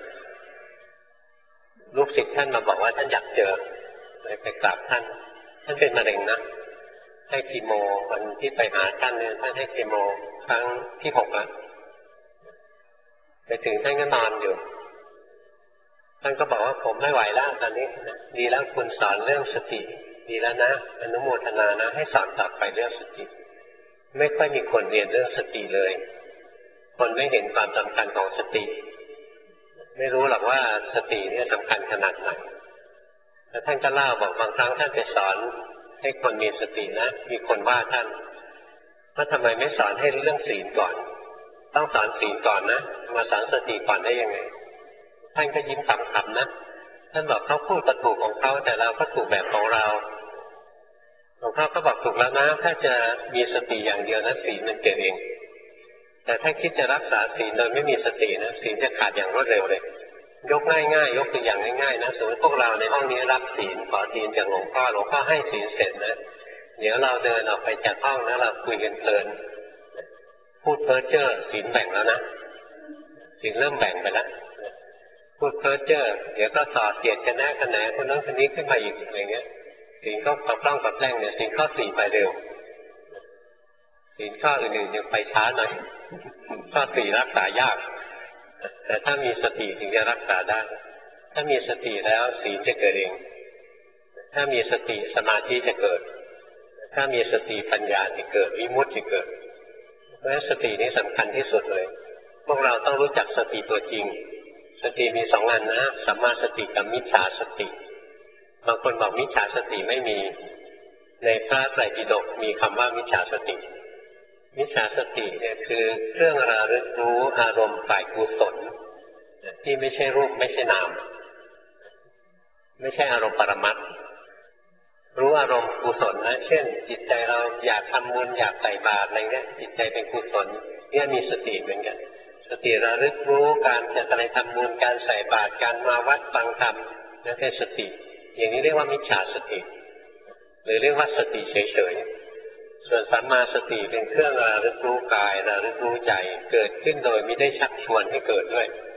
ลูกศิษย์ท่านมาบอกว่าท่านอยากเจอเลยไปกราบท่านท่านเป็นมะเร็งนะให้คีโมวันที่ไปหาท่านเนี่ยท่านให้คีโมครั้งที่หกแล้วไปถึงท่านก็นอนอยู่ท่านก็บอกว่าผมไม่ไหวแล้วตอนนี้ดีแล้วคุณสอนเรื่องสติดีแล้วนะอนุโมทนานะให้สอนต่อไปเรื่องสติไม่ค่อยมีคนเรียนเรื่องสติเลยคนไม่เห็นความสำคัญของสติไม่รู้หรอกว่าสติเนี่ยสำคัญขนาดไหนแล้วท่านก็เล่าบอกบางครั้งท่านไปสอนให้คนมีสตินะมีคนว่าท่านว่าทำไมไม่สอนให้เรื่องศีลก่อนต้องสอนศีลก่อนนะมาสอนสติก่อนได้ยังไงท่านก็ยิ้มขำๆนะท่านบอกเขาพูดก็ถูกของเขาแต่เราก็ถูกแบบของเราหลวงพ่อก็บอกถูกแล้วนะถ้าจะมีสติอย่างเดียวนะศีลมันเกิดเองแต่ถ้าคิดจะรักษาศีลโดยไม่มีสตินะศีลจะขาดอย่างรวดเร็วเลยยกง่ายๆยกตัวอย่างง่ายๆนะสมมติพวกเราในห้องนี้รับศีลขอศีลจากหลวงพ่อหลวงพ่อให้ศีลเสร็จนะเดี๋ยวเราเดินออกไปจากห้องนะเราคุยกันเพลินพูดเพ้อเจ้อศีลแบ่งแล้วนะศีลเริ่มแบ่งไปแล้วพูดเพ้อเจ้อเดี๋ยวก็สอดเสียดกันแน่กันแหนคนนั้นคนนี้ขึ้นมาอีกอะไรเงี้ยศีลก็ปรับต้องปรับแรงเนี่ยศีลข้อสี่ไปเร็วศีลข้ออื่นๆยังไปช้าหน่อยข้อสี่รักษายากแต่ถ้ามีสติถึงจะรักษาได้ถ้ามีสติแล้วศีลจะเกิดเองถ้ามีสติสมาธิจะเกิดถ้ามีสติปัญญาจะเกิดวิมุตติจะเกิดเพราะฉะนั้นสตินี้สำคัญที่สุดเลยพวกเราต้องรู้จักสติตัวจริงสติมีสองอันนะสัมมาสติกับมิจฉาสติบางคนบอกมิจฉาสติไม่มีในพระไตรปิฎกมีคำว่ามิจฉาสติมิจฉาสติเนี่ยคือเครื่องระลึกรู้อารมณ์ฝ่ายกุศลที่ไม่ใช่รูปไม่ใช่นามไม่ใช่อารมณ์ปรมัตถ์รู้อารมณ์กุศลนะเช่นจิตใจเราอยากทำบุญอยากใส่บาตรอะไรเงี้ยจิตใจเป็นกุศลเนี่ยมีสติเหมือนกันสติระลึกรู้การจะอะไรทำบุญการใส่บาตรการมาวัดฟังธรรมนั่นคือสติอย่างนี้เรียกว่ามิจฉาสติหรือเรียกว่าสติเฉยๆส่วนสัมมาสติเป็นเครื่องระลึกรู้กายระลึกรู้ใจเกิดขึ้นโดยไม่ได้ชักชวนให้เกิดด้วย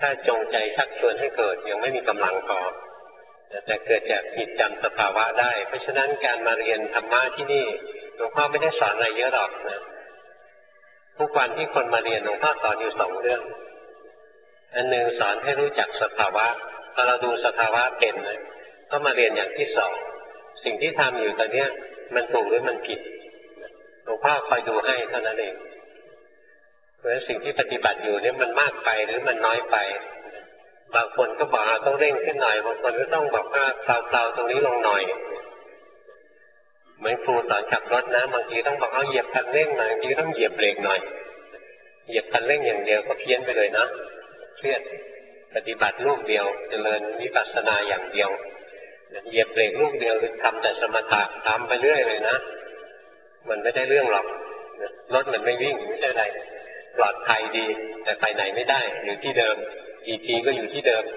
ถ้าจงใจชักชวนให้เกิดยังไม่มีกำลังพอแต่เกิดจากจิตจำสภาวะได้เพราะฉะนั้นการมาเรียนธรรมะที่นี่หลวงพ่อไม่ได้สอนอะไรเยอะหรอกนะทุกวันที่คนมาเรียนหลวงพ่อสอนอยู่สองเรื่องอันหนึ่งสอนให้รู้จักสภาวะพอเราดูสภาวะเป็นนะก็มาเรียนอย่างที่สองสิ่งที่ทำอยู่ตอนนี้มันถูกหรือมันผิดหลวงพ่อคอยดูให้เท่านั้นเองเพราะฉะนั้นสิ่งที่ปฏิบัติอยู่เนี่ยมันมากไปหรือมันน้อยไปบางคนก็บอกต้องเร่งขึ้นหน่อยบางคนก็ต้องบอกว่าเบาๆตรงนี้ลงหน่อยเหมือนครูสอนขับรถนะบางทีต้องบอกเอาเหยียบคันเร่งหน่อยบางทีต้องเหยียบเบรกหน่อยเหยียบคันเร่งอย่างเดียวก็เพี้ยนไปเลยนะเครียดปฏิบัติลูกเดียวเจริญวิปัสสนาอย่างเดียวเหยียบเบรกลูกเดียวทำแต่สมถะทำไปเรื่อยเลยนะมันไม่ได้เรื่องหรอกรถมันไม่วิ่งไม่ใช่อะไรปลอดภัยดีแต่ไปไหนไม่ได้อยู่ที่เดิมอีกทีก็อยู่ที่เดิม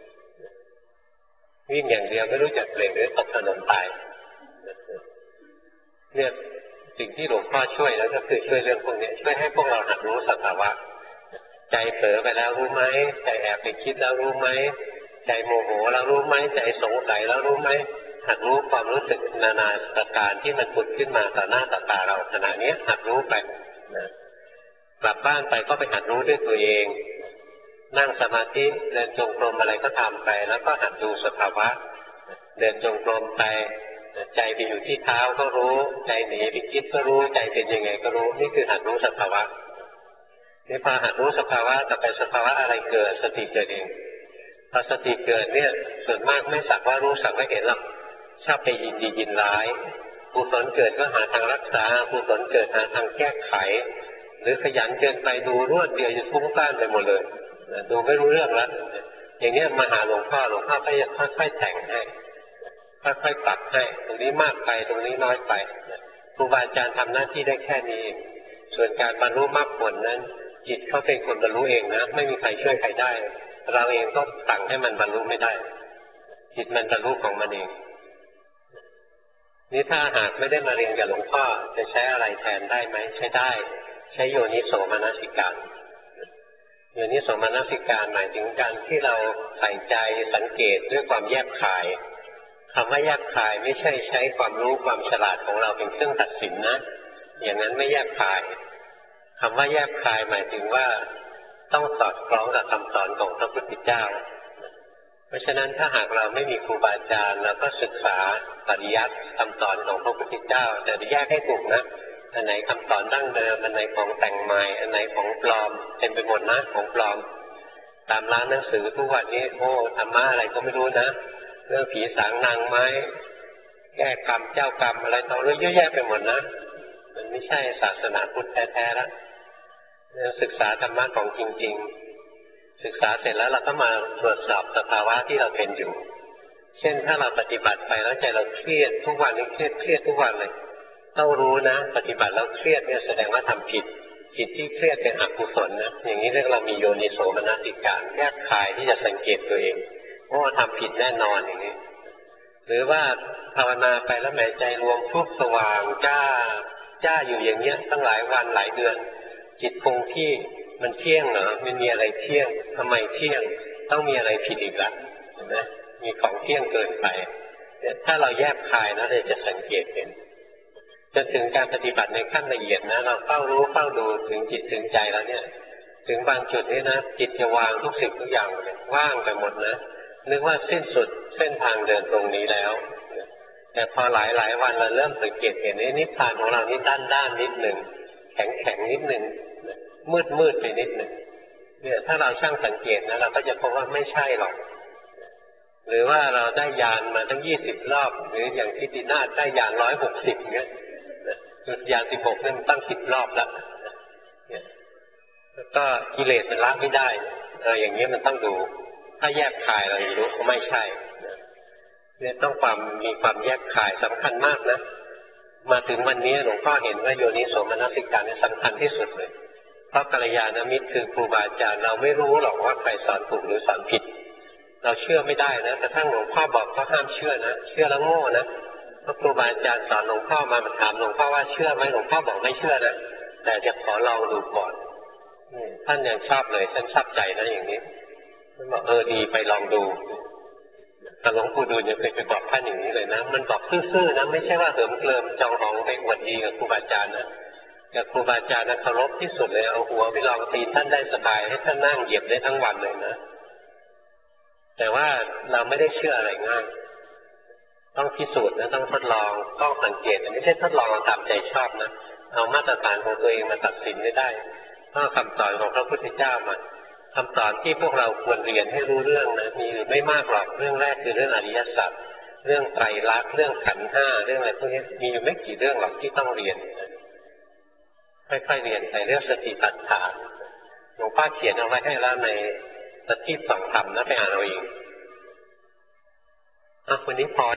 วิ่งอย่างเดียวไม่รู้จักเบรกหรือตกถนนตายเนี่ยสิ่งที่หลวงพ่อช่วยแล้วก็คือช่วยเรื่องพวกนี้ช่วยให้พวกเราหัดรู้สภาวะใจเผลอไปแล้วรู้ไหมใจแอบไปคิดแล้วรู้ไหมใจโมโหแล้วรู้ไหมใจสงสัยแล้วรู้ไหมหัดรู้ความรู้สึกนานาประการที่มันผุดขึ้นมาต่อหน้าต่อตาเราขณะนี้หัดรู้ไปนะกลับบ้านไปก็ไปหัดรู้ด้วยตัวเองนั่งสมาธิเดินจงกรมอะไรก็ทำไปแล้วก็หัดดูสภาวะเดินจงกรมไปใจไปอยู่ที่เท้าก็รู้ใจหนีไปคิดก็รู้ใจเป็นยังไงก็รู้นี่คือหัดรู้สภาวะนี่พอหัดรู้สภาวะต่อไปสภาวะอะไรเกิดสติเกิดเองพอสติเกิดเนี่ยส่วนมากไม่สักว่ารู้สักว่าเห็นหรอกชอบไปยินดียินร้ายกุศลเกิดก็หาทางรักษากุศลเกิดหาทางแก้ไขหรือขยันเกินไปดูรวดเดียวจะฟุ้งซ่านไปหมดเลยดูไม่รู้เรื่องแล้วอย่างนี้มาหาหลวงพ่อหลวงพ่อก็จะค่อยๆแต่งให้ค่อยๆปรับให้ตรงนี้มากไปตรงนี้น้อยไปครูบาอาจารย์ทำหน้าที่ได้แค่นี้ส่วนการบรรลุมรรคผลนั้นจิตเขาเป็นคนบรรลุเองนะไม่มีใครช่วยใครได้เราเองก็สั่งให้มันบรรลุไม่ได้จิตมันบรรลุของมันเองนี่ถ้าหากไม่ได้มาเรียนกับหลวงพ่อจะใช้อะไรแทนได้ไหมใช้ได้ใช้โยนิโสมนสิการโยนิโสมนสิการหมายถึงการที่เราใส่ใจสังเกตด้วยความแยบคายคำว่าแยบคายไม่ใช่ใช้ความรู้ความฉลาดของเราเป็นเครื่องตัดสินนะอย่างนั้นไม่แยบคายคำว่าแยบคายหมายถึงว่าต้องสอดคล้องกับคำสอนของพระพุทธเจ้าเพราะฉะนั้นถ้าหากเราไม่มีครูบาอาจารย์เราก็ศึกษาปริยัติคำสอนของพระพุทธเจ้าแต่แยกให้ถูกนะอันไหนคำสอนดั้งเดิมอันไหนของแต่งใหม่อันไหนของปลอมเต็มไปหมดนะของปลอมตามร้านหนังสือทุกวันนี้โอ้ธรรมะอะไรก็ไม่รู้นะเรื่องผีสางนางไม้แก้กรรมเจ้ากรรมอะไรต่อเรื่องเยอะแยะไปหมดนะมันไม่ใช่ศาสนาพุทธแท้ๆแล้วศึกษาธรรมะของจริงๆศึกษาเสร็จแล้วเราก็มาตรวจสอบสภาวะที่เราเป็นอยู่เช่นถ้าเราปฏิบัติไปแล้วใจเราเครียดทุกวันนี้เครียดเครียดทุกวันเลยต้องรู้นะปฏิบัติแล้วเครียดเนี่ยแสดงว่าทำผิดจิตที่เครียดเป็นอกุศลนะอย่างนี้เรียกเรามีโยนิโสมนสิการแยกคายที่จะสังเกตตัวเองโอ้ทำผิดแน่นอนอย่างนี้หรือว่าภาวนาไปแล้วแหมใจรวมทุกสว่างจ้าจ้าอยู่อย่างเงี้ยตั้งหลายวันหลายเดือนจิตคงที่มันเที่ยงเหรอมันมีอะไรเที่ยงทำไมเที่ยงต้องมีอะไรผิดอีกละเห็นไหมมีของเที่ยงเกินไปถ้าเราแยกคายนะเราจะสังเกตเห็นจนถึงการปฏิบัติในขั้นละเอียดนะเราเฝ้ารู้เฝ้าดูถึงจิตถึงใจแล้วเนี่ยถึงบางจุดนี้นะจิตจะวางทุกสิ่งทุกอย่างเลยว่างไปหมดนะนึกว่าสิ้นสุดเส้นทางเดินตรงนี้แล้วแต่พอหลายหลายวันเราเริ่มสังเกตเห็นนิพพานของเรานี่ด้านด้านนิดหนึ่งแข็งแข็งนิดหนึ่งมืดมืดไปนิดหนึ่งเนี่ยถ้าเราช่างสังเกตนะเราก็จะพบว่าไม่ใช่หรอกหรือว่าเราได้ยานมาตั้งยี่สิบรอบหรืออย่างทิตินาถได้ยานร้อยหกสิบเงี้ยจุดยานสิบหกนั่นตั้งสิบรอบแล้วแล้วก็กิเลสมันละไม่ได้เอออย่างนี้มันต้องดูถ้าแยกคายเรารู้ว่าไม่ใช่เนี่ยต้องความมีความแยกคายสำคัญมากนะมาถึงวันนี้หลวงพ่อเห็นว่าโยนิโสมนสิการเนี่ยสำคัญที่สุดเลยเพราะกัลยาณมิตรคือครูบาอาจารย์เราไม่รู้หรอกว่าใครสอนถูกหรือสอนผิดเราเชื่อไม่ได้นะแต่ถ้าหลวงพ่อบอกก็ห้ามเชื่อนะเชื่อแล้วโง่นะเพราะครูบาอาจารย์สอนหลวงพ่อมาถามหลวงพ่อว่าเชื่อไหมหลวงพ่อบอกไม่เชื่อนะแต่จะขอลองดูก่อนท่านยังชอบเลยท่านชอบใจนะอย่างนี้บอกเออดีไปลองดูแต่หลวงปู่ดูลยังเคยไปบอกท่านอย่างนี้เลยนะมันบอกซื่อๆนะไม่ใช่ว่าเหิมเกลิมจองหองไปอวดดีกับครูบาอาจารย์นะกับครูบาอาจารย์นะเคารพที่สุดเลยเอาหัวไปลองตีนท่านได้สบายให้ท่านนั่งเหยียบได้ทั้งวันเลยนะแต่ว่าเราไม่ได้เชื่ออะไรง่ายต้องพิสูจน์นะต้องทดลองต้องสังเกตไม่ใช่ทดลองตามใจชอบนะเอามาตรฐานของตัวเองมาตัดสินไม่ได้ต้องคำสอนของพระพุทธเจ้ามาคำสอนที่พวกเราควรเรียนให้รู้เรื่องนะมีไม่มากหรอกเรื่องแรกคือเรื่องอริยสัจเรื่องไตรลักษณ์เรื่องขันธ์ห้าเรื่องอะไรพวกนี้มีอยู่ไม่กี่เรื่องหรอกที่ต้องเรียนค่อยๆเรียนไปเรื่องสติปัฏฐานหลวงพ่อเขียนเอาไว้ให้แล้วในสติสองธรรมนะไปอ่านเอาเองอ่ะวันนี้พอ